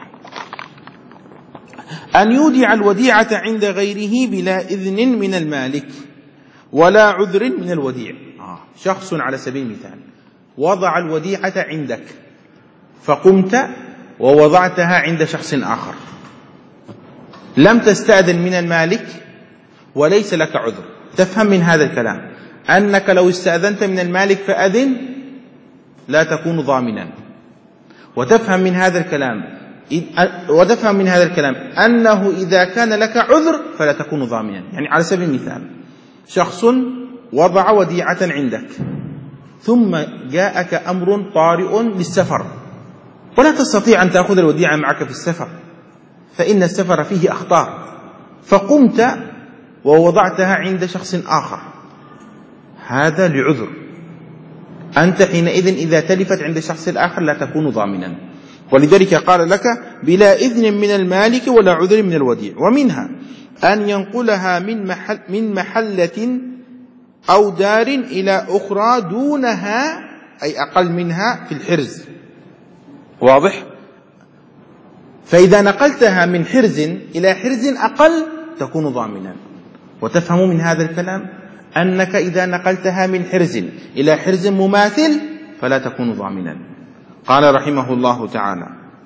أن يودع الوديعة عند غيره بلا إذن من المالك ولا عذر من الوديع. آه. شخص على سبيل المثال وضع الوديعة عندك فقمت ووضعتها عند شخص آخر، لم تستأذن من المالك وليس لك عذر. تفهم من هذا الكلام أنك لو استأذنت من المالك فأذن لا تكون ضامنا، وتفهم من هذا الكلام وتفهم من هذا الكلام أنه إذا كان لك عذر فلا تكون ضامنا. يعني على سبيل المثال شخص وضع وديعة عندك ثم جاءك أمر طارئ للسفر ولا تستطيع أن تأخذ الوديعة معك في السفر فإن السفر فيه أخطار، فقمت ووضعتها عند شخص آخر، هذا لعذر. أنت حينئذ إذا تلفت عند شخص آخر لا تكون ضامنا، ولذلك قال لك بلا إذن من المالك ولا عذر من الوديع. ومنها أن ينقلها من محل من محلة أو دار إلى أخرى دونها أي أقل منها في الحرز. واضح؟ فإذا نقلتها من حرز إلى حرز أقل تكون ضامنا. وتفهم من هذا الكلام أنك إذا نقلتها من حرز إلى حرز مماثل فلا تكون ضامنا. قال رحمه الله تعالى: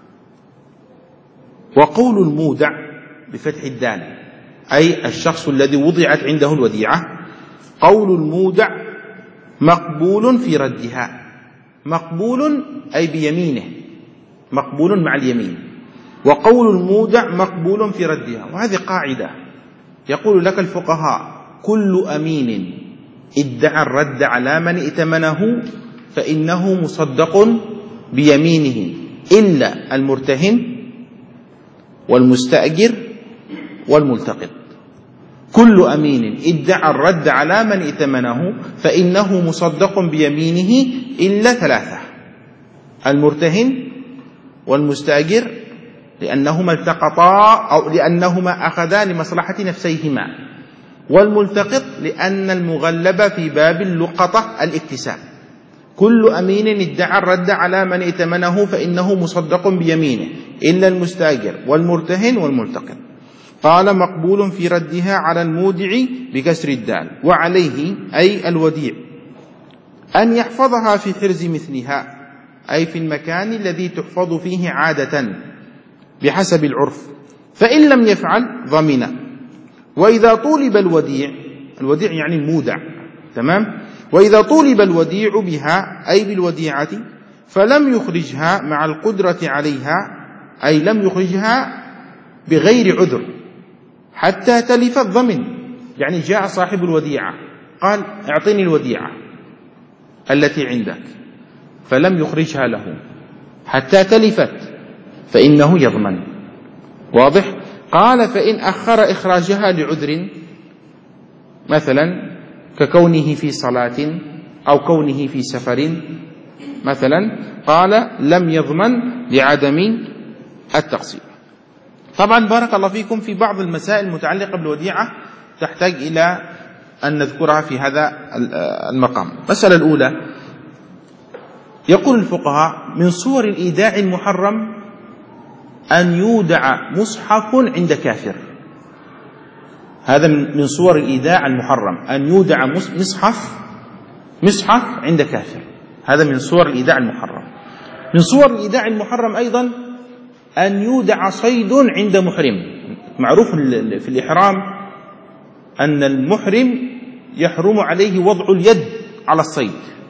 وقول المودع بفتح الدال أي الشخص الذي وضعت عنده الوديعة، قول المودع مقبول في ردها. مقبول أي بيمينه، مقبول مع اليمين. وقول المودع مقبول في ردها. وهذه قاعدة يقول لك الفقهاء: كل أمين ادعى الرد على من ائتمنه فإنه مصدق بيمينه إلا المرتهن والمستأجر والملتقط. كل أمين ادعى الرد على من ائتمنه فإنه مصدق بيمينه إلا ثلاثة: المرتهن والمستأجر لأنهما التقطا أو لأنهما أخذا لمصلحة نفسيهما، والملتقط لأن المغلب في باب اللقطة الاكتساب. كل أمين ادعى الرد على من ائتمنه فإنه مصدق بيمينه إلا المستأجر والمرتهن والملتقط. قال: مقبول في ردها على المودع بكسر الدال. وعليه أي الوديع أن يحفظها في حرز مثلها أي في المكان الذي تحفظ فيه عادة بحسب العرف، فإن لم يفعل ضمن. وإذا طولب الوديع، الوديع يعني المودع، تمام؟ وإذا طولب الوديع بها أي بالوديعة فلم يخرجها مع القدرة عليها أي لم يخرجها بغير عذر حتى تلف الضمن. يعني جاء صاحب الوديعة قال: اعطيني الوديعة التي عندك، فلم يخرجها له حتى تلفت فإنه يضمن. واضح؟ قال: فإن أخر إخراجها لعذر مثلا ككونه في صلاة أو كونه في سفر مثلا، قال: لم يضمن لعدم التقصير. طبعا بارك الله فيكم، في بعض المسائل المتعلقة بالوديعة تحتاج إلى أن نذكرها في هذا المقام. المسألة الأولى: يقول الفقهاء من صور الإيداع المحرم أن يودع مصحف عند كافر. هذا من صور الإيداع المحرم، أن يودع مصحف مصحف عند كافر. هذا من صور الإيداع المحرم. من صور الإيداع المحرم أيضا أن يودع صيد عند محرم. معروف في الإحرام أن المحرم يحرم عليه وضع اليد على الصيد،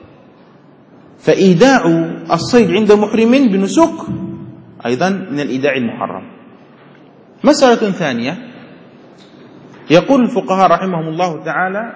فإيداع الصيد عند محرم بنسك أيضا من الإيداع المحرم. مسألة ثانية: يقول الفقهاء رحمهم الله تعالى: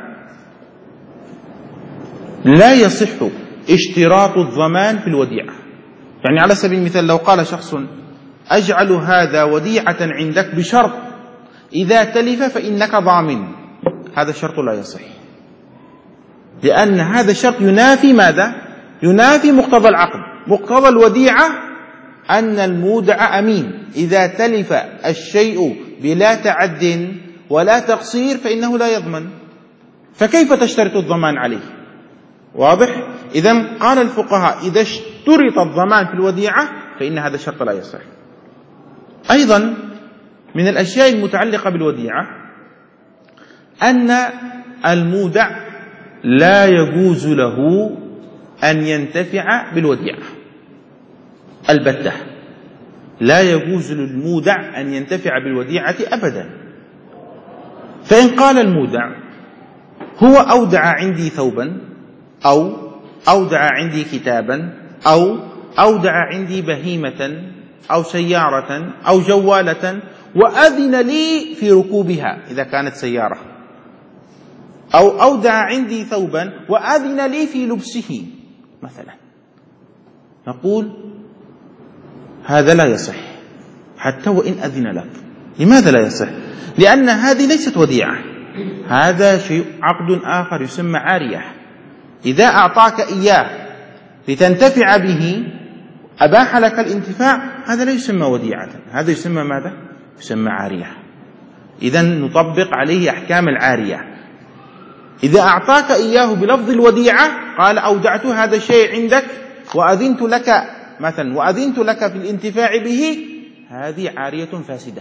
لا يصح اشتراط الضمان في الوديعة. يعني على سبيل المثال لو قال شخص: أجعل هذا وديعة عندك بشرط إذا تلف فإنك ضامن، هذا الشرط لا يصح، لأن هذا الشرط ينافي ماذا؟ ينافي مقتضى العقد. مقتضى الوديعة أن المودع أمين، إذا تلف الشيء بلا تعد ولا تقصير فإنه لا يضمن، فكيف تشترط الضمان عليه؟ واضح؟ إذن قال الفقهاء: إذا اشترط الضمان في الوديعة فإن هذا الشرط لا يصح. أيضا من الأشياء المتعلقة بالوديعة أن المودع لا يجوز له أن ينتفع بالوديعة البتة، لا يجوز للمودع أن ينتفع بالوديعة أبدا. فإن قال المودع: هو أودع عندي ثوبا أو أودع عندي كتابا أو أودع عندي بهيمة أو سيارة أو جوالة وأذن لي في ركوبها إذا كانت سيارة، أو أودع عندي ثوبا وأذن لي في لبسه مثلا، نقول هذا لا يصح حتى وإن أذن لك. لماذا لا يصح؟ لأن هذه ليست وديعة، هذا شيء عقد آخر يسمى عارية. إذا أعطاك إياه لتنتفع به أباح لك الانتفاع، هذا لا يسمى وديعة، هذا يسمى ماذا؟ يسمى عارية. إذن نطبق عليه أحكام العارية. إذا أعطاك إياه بلفظ الوديعة قال أودعت هذا الشيء عندك وأذنت لك مثلا وأذنت لك في الانتفاع به، هذه عارية فاسدة،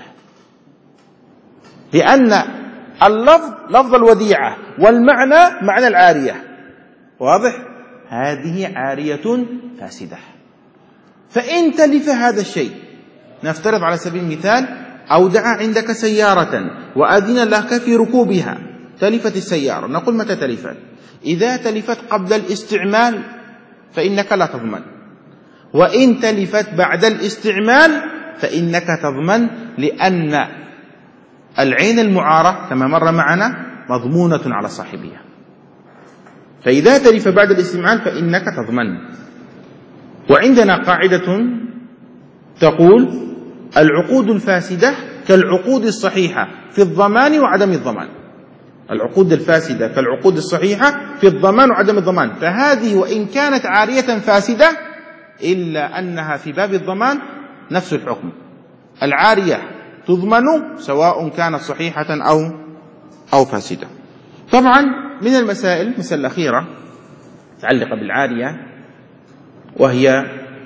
لأن اللفظ لفظ الوديعة والمعنى معنى العارية. واضح؟ هذه عارية فاسدة. فإن تلف هذا الشيء، نفترض على سبيل المثال أودع عندك سيارة وأذن لك في ركوبها، تلفت السيارة، نقول متى تلفت؟ إذا تلفت قبل الاستعمال فإنك لا تضمن، وإن تلفت بعد الاستعمال فإنك تضمن، لأن العين المعارة كما مر معنا مضمونة على صاحبها. فإذا تلف بعد الاستعمال فإنك تضمن. وعندنا قاعدة تقول العقود الفاسدة كالعقود الصحيحة في الضمان وعدم الضمان. العقود الفاسدة كالعقود الصحيحة في الضمان وعدم الضمان. فهذه وإن كانت عارية فاسدة إلا أنها في باب الضمان نفس الحكم، العارية تضمن سواء كانت صحيحة أو أو فاسدة. طبعا من المسائل المسألة الأخيرة متعلقة بالعارية، وهي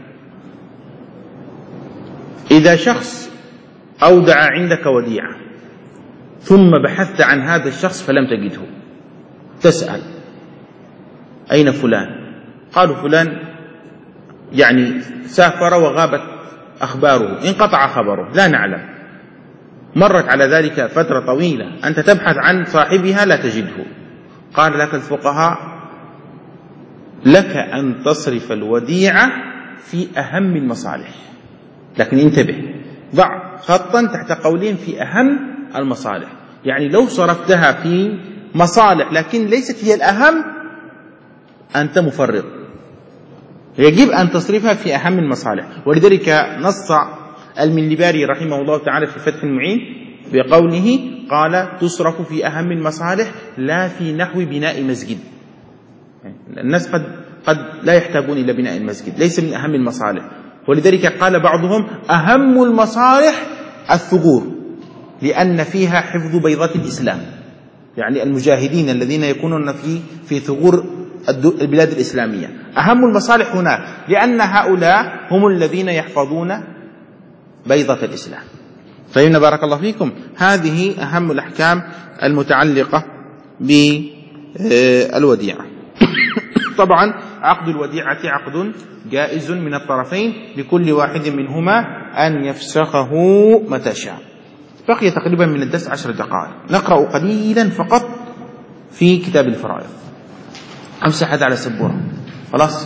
إذا شخص أودع عندك وديعة ثم بحثت عن هذا الشخص فلم تجده، تسأل أين فلان؟ قالوا فلان يعني سافر وغابت أخباره، انقطع خبره، لا نعلم. مرت على ذلك فترة طويلة، أنت تبحث عن صاحبها لا تجده. قال لك الفقهاء لك أن تصرف الوديعة في أهم المصالح، لكن انتبه، ضع خطا تحت قولين في أهم المصالح. يعني لو صرفتها في مصالح لكن ليست هي الأهم أنت مفرط، يجب أن تصرفها في أهم المصالح. ولذلك نص المليباري رحمه الله تعالى في فتح المعين بقوله قال تصرف في أهم المصالح لا في نحو بناء مسجد. الناس قد قد لا يحتاجون إلى بناء المسجد، ليس من أهم المصالح. ولذلك قال بعضهم أهم المصالح الثغور، لأن فيها حفظ بيضات الإسلام، يعني المجاهدين الذين يكونون في في ثغور البلاد الإسلامية، أهم المصالح هناك، لأن هؤلاء هم الذين يحفظون بيضة الإسلام. فإن بارك الله فيكم هذه أهم الأحكام المتعلقة بالوديعة. طبعا عقد الوديعة عقد جائز من الطرفين لكل واحد منهما أن يفسخه متى شاء. بقي تقريبا من الدرس عشر دقائق، نقرأ قليلا فقط في كتاب الفرائض. أمسح هذا على السبورة خلاص.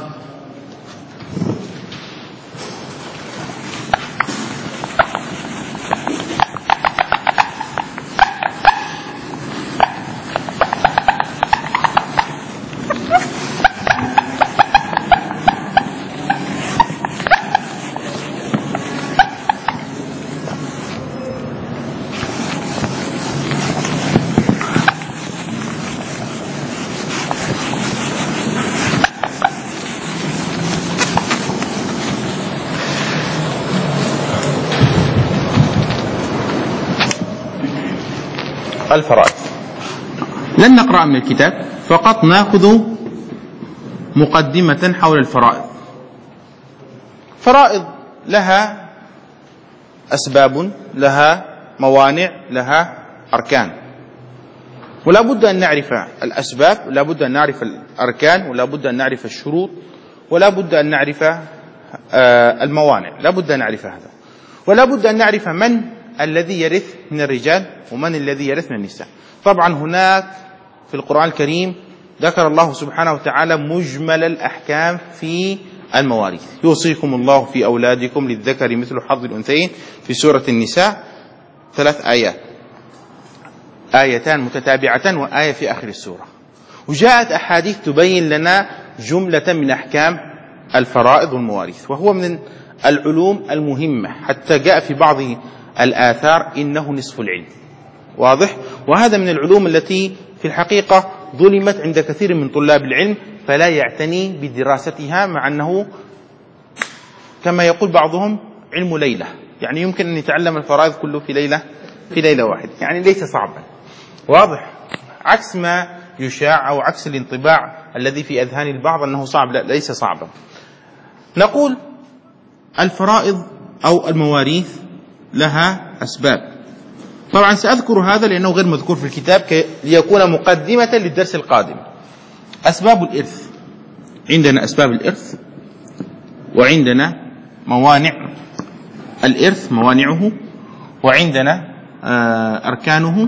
الفرائض لن نقرأ من الكتاب، فقط نأخذ مقدمة حول الفرائض. فرائض لها أسباب، لها موانع، لها أركان، ولا بد أن نعرف الأسباب، ولا بد أن نعرف الأركان، ولا بد أن نعرف الشروط، ولا بد أن نعرف الموانع، لا بد أن نعرف هذا، ولا بد أن نعرف من الذي يرث من الرجال ومن الذي يرث من النساء. طبعا هناك في القرآن الكريم ذكر الله سبحانه وتعالى مجمل الأحكام في المواريث. يوصيكم الله في أولادكم للذكر مثل حظ الأنثيين في سورة النساء، ثلاث آيات، آيتان متتابعتان وآية في آخر السورة. وجاءت أحاديث تبين لنا جملة من أحكام الفرائض والمواريث، وهو من العلوم المهمة، حتى جاء في بعض الآثار إنه نصف العلم. واضح؟ وهذا من العلوم التي في الحقيقة ظلمت عند كثير من طلاب العلم، فلا يعتني بدراستها، مع أنه كما يقول بعضهم علم ليلة، يعني يمكن أن يتعلم الفرائض كله في ليلة في ليلة واحدة، يعني ليس صعبا. واضح؟ عكس ما يشاع، أو عكس الانطباع الذي في أذهان البعض أنه صعب. لا، ليس صعبا. نقول الفرائض أو المواريث لها أسباب. طبعا سأذكر هذا لأنه غير مذكور في الكتاب ليكون مقدمة للدرس القادم. أسباب الإرث، عندنا أسباب الإرث، وعندنا موانع الإرث موانعه، وعندنا أركانه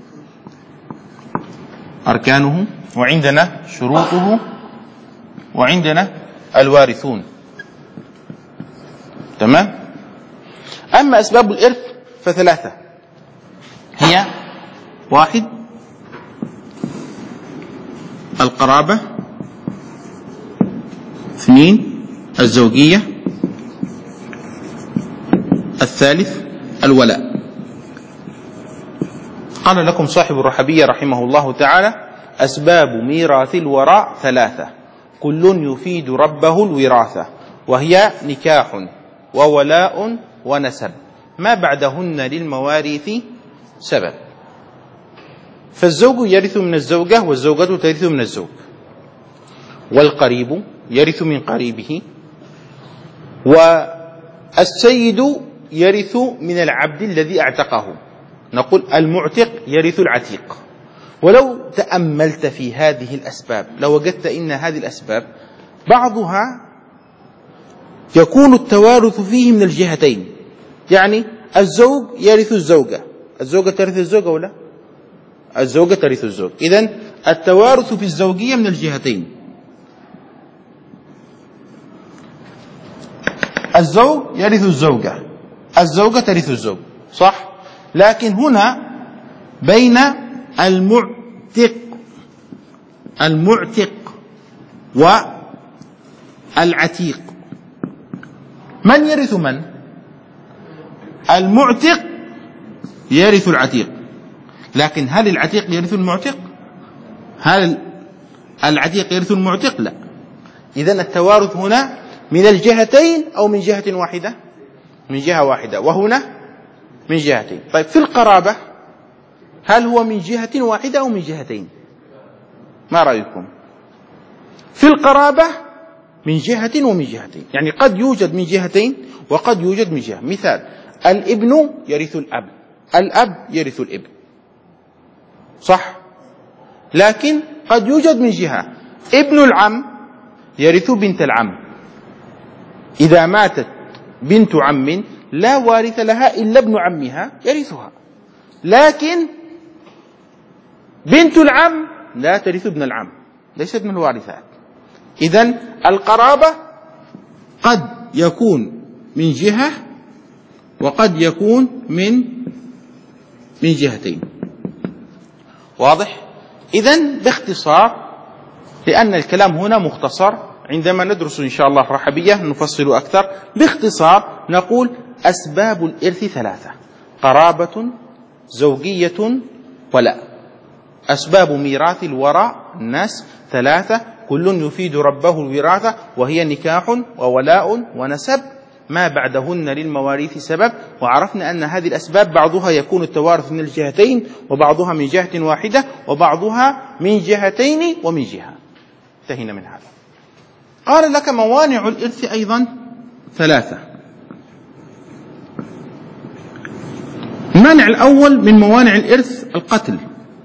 أركانه وعندنا شروطه، وعندنا الوارثون. تمام. أما أسباب الإرث فثلاثة، هي: واحد القرابة، اثنين الزوجية، الثالث الولاء. قال لكم صاحب الرحبية رحمه الله تعالى: أسباب ميراث الوراء ثلاثة، كل يفيد ربه الوراثة، وهي نكاح وولاء ونسب، ما بعدهن للمواريث سبب. فالزوج يرث من الزوجة، والزوجة ترث من الزوج، والقريب يرث من قريبه، والسيد يرث من العبد الذي اعتقه. نقول المعتق يرث العتيق. ولو تأملت في هذه الأسباب لوجدت إن هذه الأسباب بعضها يكون التوارث فيه من الجهتين، يعني الزوج يرث الزوجة، الزوجة ترث الزوجة ولا الزوجة ترث الزوج. إذن التوارث في الزوجية من الجهتين، الزوج يرث الزوجة، الزوجة ترث الزوج، صح؟ لكن هنا بين المعتق المعتق والعتيق من يرث من؟ المعتق يرث العتيق، لكن هل العتيق يرث المعتق؟ هل العتيق يرث المعتق؟ لا. إذن التوارث هنا من الجهتين أو من جهة واحدة؟ من جهة واحدة، وهنا من جهتين. طيب في القرابة هل هو من جهة واحدة أو من جهتين؟ ما رأيكم؟ في القرابة من جهة ومن جهتين، يعني قد يوجد من جهتين وقد يوجد من جهة. مثال: الابن يرث الأب، الأب يرث الابن، صح؟ لكن قد يوجد من جهة ابن العم يرث بنت العم. إذا ماتت بنت عم لا وارث لها إلا ابن عمها يرثها، لكن بنت العم لا ترث ابن العم، ليست من الوارثات. إذن القرابة قد يكون من جهة وقد يكون من من جهتين. واضح؟ إذن باختصار، لأن الكلام هنا مختصر، عندما ندرس إن شاء الله الرحبية نفصل أكثر. باختصار نقول أسباب الإرث ثلاثة: قرابة، زوجية، ولاء. أسباب ميراث الوراء الناس ثلاثة، كل يفيد ربه الوراثة، وهي نكاح وولاء ونسب، ما بعدهن للمواريث سبب. وعرفنا أن هذه الأسباب بعضها يكون التوارث من الجهتين، وبعضها من جهة واحدة، وبعضها من جهتين ومن جهة. انتهينا من هذا. قال لك موانع الإرث أيضا ثلاثة. المانع الأول من موانع الإرث القتل،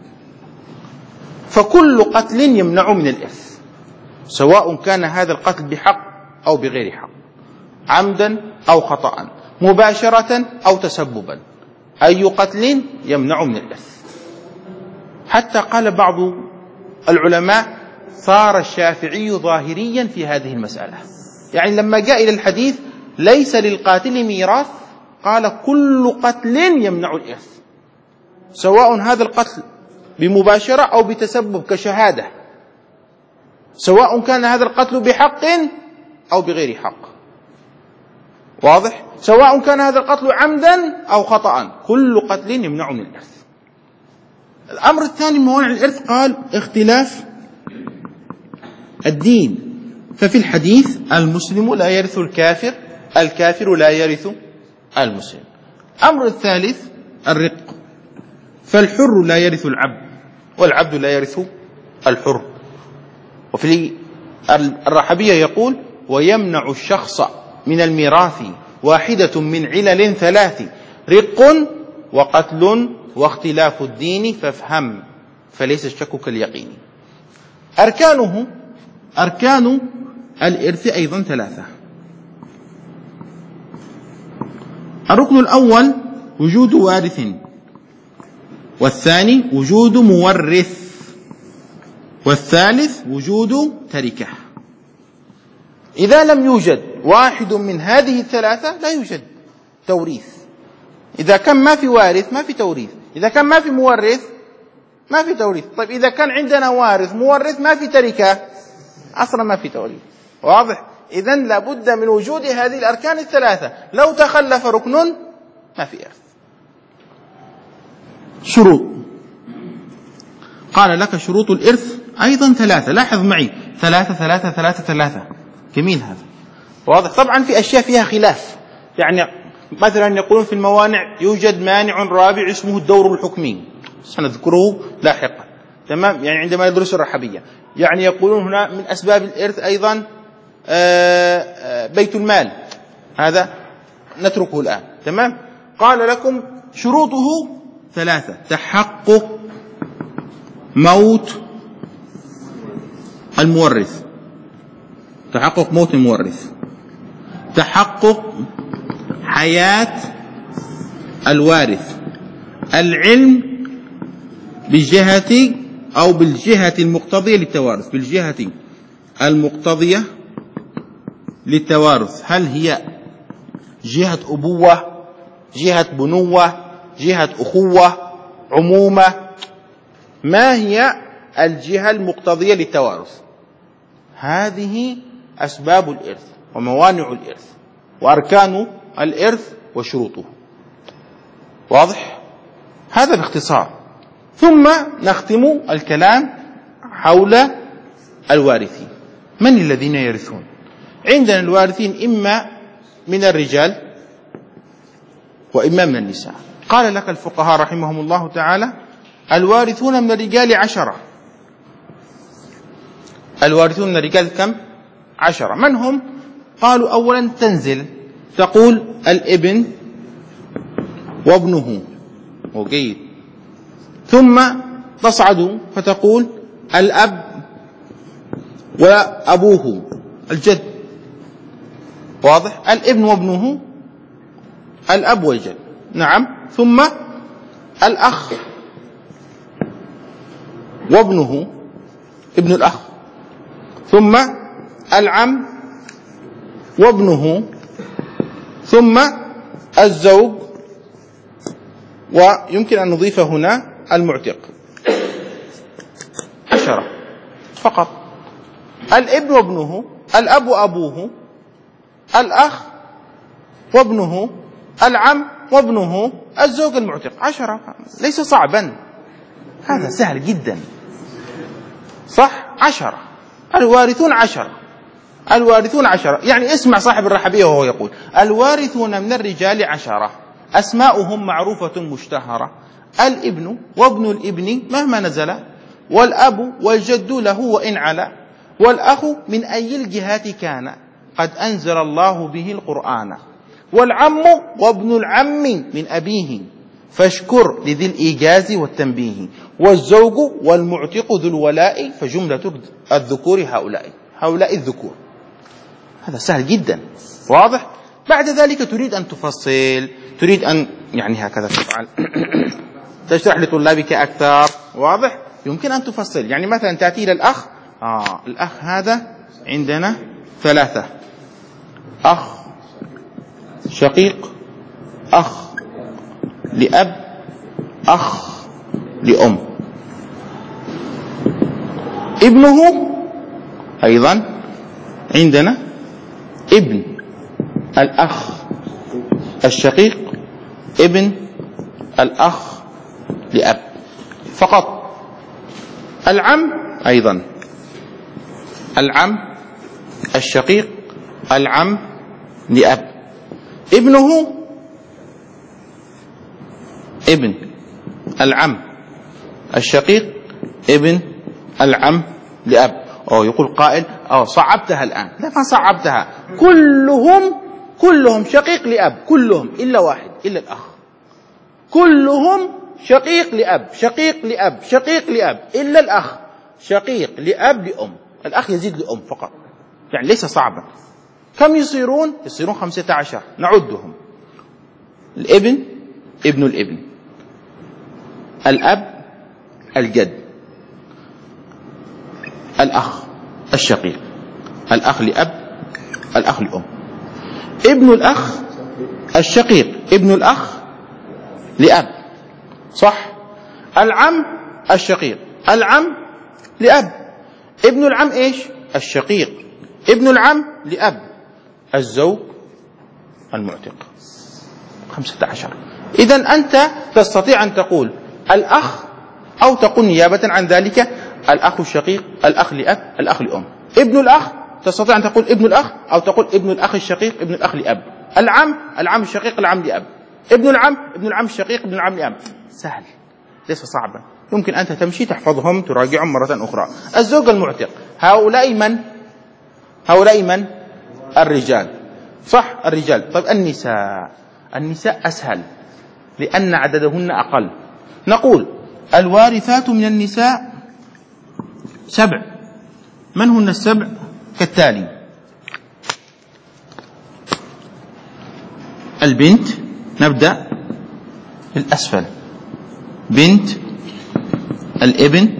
فكل قتل يمنع من الإرث، سواء كان هذا القتل بحق أو بغير حق، عمدا أو خطأ، مباشرة أو تسببا، أي قتل يمنع من الإرث. حتى قال بعض العلماء: صار الشافعي ظاهريا في هذه المسألة، يعني لما جاء إلى الحديث ليس للقاتل ميراث قال كل قتل يمنع الإرث، سواء هذا القتل بمباشرة أو بتسبب كشهادة، سواء كان هذا القتل بحق أو بغير حق. واضح؟ سواء كان هذا القتل عمدا أو خطأ، كل قتل يمنع من الإرث. الأمر الثاني من موانع الإرث قال اختلاف الدين، ففي الحديث: المسلم لا يرث الكافر، الكافر لا يرث المسلم. الأمر الثالث الرق، فالحر لا يرث العبد، والعبد لا يرث الحر. وفي الرحبية يقول: ويمنع الشخص من الميراث واحدة من علل ثلاث: رق وقتل واختلاف الدين فافهم فليس الشك كاليقين. أركانه أركان الإرث أيضا ثلاثة. الركن الأول وجود وارث، والثاني وجود مورث، والثالث وجود تركة. إذا لم يوجد واحد من هذه الثلاثة لا يوجد توريث. إذا كان ما في وارث ما في توريث، إذا كان ما في مورث ما في توريث. طيب إذا كان عندنا وارث مورث ما في تركة أصلا ما في توريث. واضح؟ إذن لابد من وجود هذه الأركان الثلاثة. لو تخلف ركن ما في إرث. شروط. قال لك شروط الإرث أيضا ثلاثة. لاحظ معي: ثلاثة ثلاثة ثلاثة ثلاثة. جميل هذا. واضح؟ طبعا في أشياء فيها خلاف، يعني مثلا يقولون في الموانع يوجد مانع رابع اسمه الدور الحكمي، سنذكره لاحقا. تمام؟ يعني عندما ندرس الرحبية يعني يقولون هنا من أسباب الإرث أيضا بيت المال، هذا نتركه الآن. تمام؟ قال لكم شروطه ثلاثة: تحقق موت المورث، تحقق موت المورث، تحقق حياة الوارث، العلم بالجهة أو بالجهة المقتضية للتوارث، بالجهة المقتضية للتوارث. هل هي جهة أبوة، جهة بنوة، جهة أخوة، عمومة؟ ما هي الجهة المقتضية للتوارث؟ هذه أسباب الإرث وموانع الإرث وأركان الإرث وشروطه. واضح؟ هذا باختصار. ثم نختم الكلام حول الوارثين. من الذين يرثون؟ عندنا الوارثين إما من الرجال وإما من النساء. قال لك الفقهاء رحمهم الله تعالى: الوارثون من الرجال عشرة. الوارثون من الرجال كم؟ عشرة. من هم؟ قالوا: أولا تنزل تقول الابن وابنه، وجيد. ثم تصعد فتقول الأب وأبوه، الجد. واضح؟ الابن وابنه، الأب والجد. نعم. ثم الأخ وابنه، ابن الأخ. ثم العم وابنه. ثم الزوج، ويمكن أن نضيف هنا المعتق. عشرة فقط. الابن وابنه، الأب وأبوه، الأخ وابنه، العم وابنه، الزوج، المعتق. عشرة. ليس صعبا، هذا سهل جدا. صح؟ عشرة. الوارثون عشرة. الوارثون عشرة. يعني اسمع صاحب الرحبية وهو يقول: الوارثون من الرجال عشرة، أسماؤهم معروفة مشتهرة: الابن وابن الابن مهما نزل، والأب والجد له وإن علا، والأخ من أي الجهات كان قد أنزل الله به القرآن، والعم وابن العم من أبيه فاشكر لذي الإيجاز والتنبيه، والزوج والمعتق ذو الولاء فجملة الذكور هؤلاء هؤلاء الذكور. هذا سهل جدا. واضح؟ بعد ذلك تريد أن تفصل، تريد أن يعني هكذا تفعل تشرح لطلابك أكثر. واضح؟ يمكن أن تفصل. يعني مثلا تأتي إلى الأخ، آه الأخ هذا عندنا ثلاثة: أخ شقيق، أخ لأب، أخ لأم. ابنه أيضا عندنا ابن الأخ الشقيق، ابن الأخ لأب فقط. العم أيضا، العم الشقيق، العم لأب. ابنه ابن العم الشقيق، ابن العم لأب. أو يقول قائل أو صعبتها الآن. لا، ما صعبتها، كلهم كلهم شقيق لأب، كلهم إلا واحد، إلا الأخ. كلهم شقيق لأب، شقيق لأب، شقيق لأب، إلا الأخ شقيق لأب لأم. الأخ يزيد لأم فقط، يعني ليس صعبا. كم يصيرون؟ يصيرون خمسة عشر. نعدهم: الابن، ابن الابن، الأب، الجد، الأخ الشقيق، الأخ لأب، الأخ لأم، ابن الأخ الشقيق، ابن الأخ لأب، صح؟ العم الشقيق، العم لأب، ابن العم إيش؟ الشقيق، ابن العم لأب، الزوج المعتق. خمسة عشر. إذن أنت تستطيع أن تقول الأخ، أو تقول نيابة عن ذلك الأخ الشقيق، الأخ لأب، الأخ لأم. ابن الأخ تستطيع أن تقول ابن الأخ، أو تقول ابن الأخ الشقيق، ابن الأخ لأب. العم، العم الشقيق، العم لأب. ابن العم، ابن العم الشقيق، ابن العم لأب. سهل، ليس صعبا، يمكن أنت تمشي تحفظهم تراجعهم مرة أخرى. الزوج المعتق، هؤلاء من؟ هؤلاء من؟ الرجال، صح؟ الرجال. طيب النساء، النساء أسهل لأن عددهن أقل. نقول الوارثات من النساء سبع. من هن السبع؟ كالتالي: البنت، نبدأ بالأسفل، بنت الابن،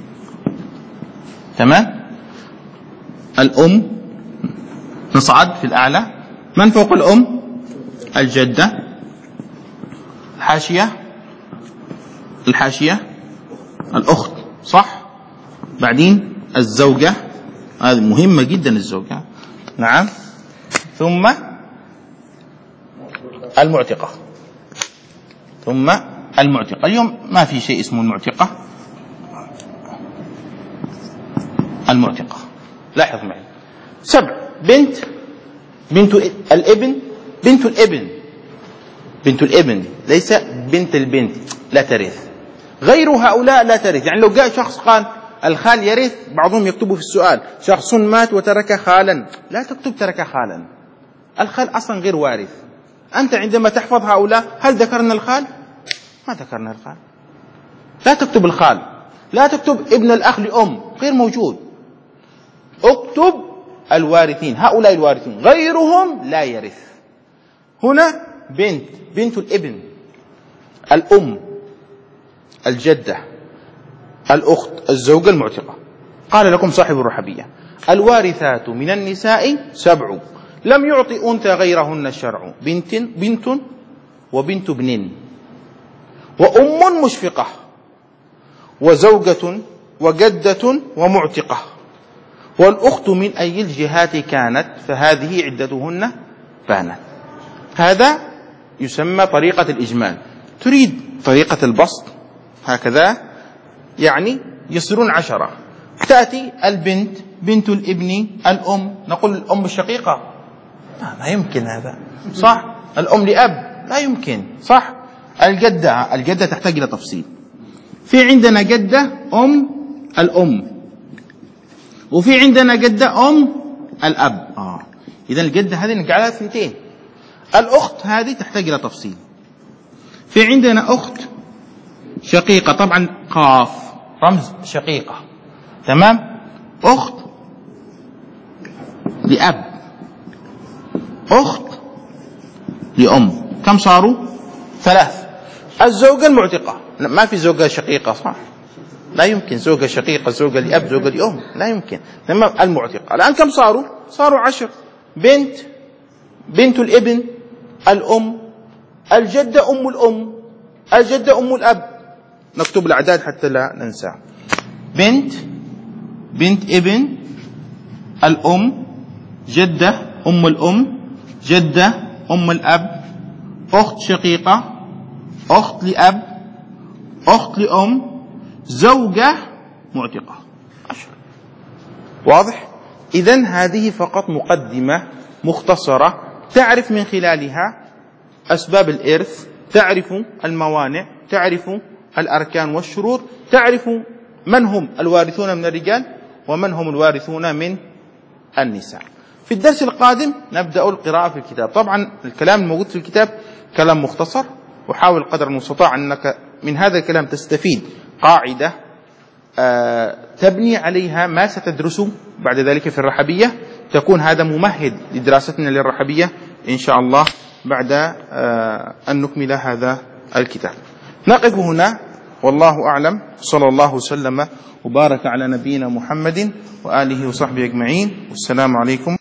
تمام؟ الأم، نصعد في الأعلى. من فوق الأم؟ الجدة، الحاشية، الحاشية الأخت، صح؟ بعدين الزوجة، هذه مهمة جدا الزوجة، نعم. ثم المعتقة، ثم المعتقة. اليوم ما في شيء اسمه المعتقة. المعتقة، لاحظ معي، سبع: بنت، بنت الابن، بنت الابن، بنت الابن، ليس بنت البنت، لا ترث. غير هؤلاء لا ترث. يعني لو جاء شخص قال الخال يرث، بعضهم يكتبوا في السؤال: شخص مات وترك خالا. لا تكتب ترك خالا، الخال أصلا غير وارث. أنت عندما تحفظ هؤلاء، هل ذكرنا الخال؟ ما ذكرنا الخال. لا تكتب الخال، لا تكتب ابن الأخ لأم، غير موجود. اكتب الوارثين، هؤلاء الوارثين، غيرهم لا يرث. هنا بنت، بنت الابن، الأم، الجدة، الأخت، الزوجة المعتقة. قال لكم صاحب الرحبية: الوارثات من النساء سبع، لم يعطي أنثى غيرهن الشرع: بنت، بنت، وبنت ابن، وأم مشفقة، وزوجة، وجدة، ومعتقة. والأخت من أي الجهات كانت فهذه عدتهن بانت. هذا يسمى طريقة الإجمال. تريد طريقة البسط هكذا، يعني يصيرون عشرة. تأتي البنت، بنت الابن، الأم، نقول الأم الشقيقة، لا, لا يمكن هذا، صح؟ الأم لأب، لا يمكن، صح؟ الجدة، الجدة تحتاج إلى تفصيل. في عندنا جدة أم الأم، وفي عندنا جدة أم الأب. آه. إذا الجدة هذه نجعلها اثنتين. الأخت هذه تحتاج إلى تفصيل. في عندنا أخت شقيقة، طبعا قاف رمز شقيقة، تمام؟ أخت لأب، أخت لأم. كم صاروا؟ ثلاث. الزوجة المعتقة، ما في زوجة شقيقة، صح؟ لا يمكن زوجة شقيقة، زوجة لأب، زوجة لأم، لا يمكن. تمام؟ المعتقة. الآن كم صاروا؟ صاروا عشر: بنت، بنت الابن، الأم، الجدة أم الأم، الجدة أم الأب. نكتب الأعداد حتى لا ننسى: بنت، بنت ابن، الأم، جدة أم الأم، جدة أم الأب، أخت شقيقة، أخت لأب، أخت لأم، زوجة معتقة. عشر. واضح؟ إذن هذه فقط مقدمة مختصرة تعرف من خلالها أسباب الإرث، تعرف الموانع، تعرف الأركان والشروط، تعرف من هم الوارثون من الرجال ومن هم الوارثون من النساء. في الدرس القادم نبدأ القراءة في الكتاب. طبعا الكلام الموجود في الكتاب كلام مختصر، وحاول قدر المستطاع أنك من هذا الكلام تستفيد قاعدة تبني عليها ما ستدرسه بعد ذلك في الرحبية، تكون هذا ممهد لدراستنا للرحبية إن شاء الله بعد أن نكمل هذا الكتاب. نقف هنا والله أعلم، صلى الله وسلم وبارك على نبينا محمد وآله وصحبه أجمعين، والسلام عليكم.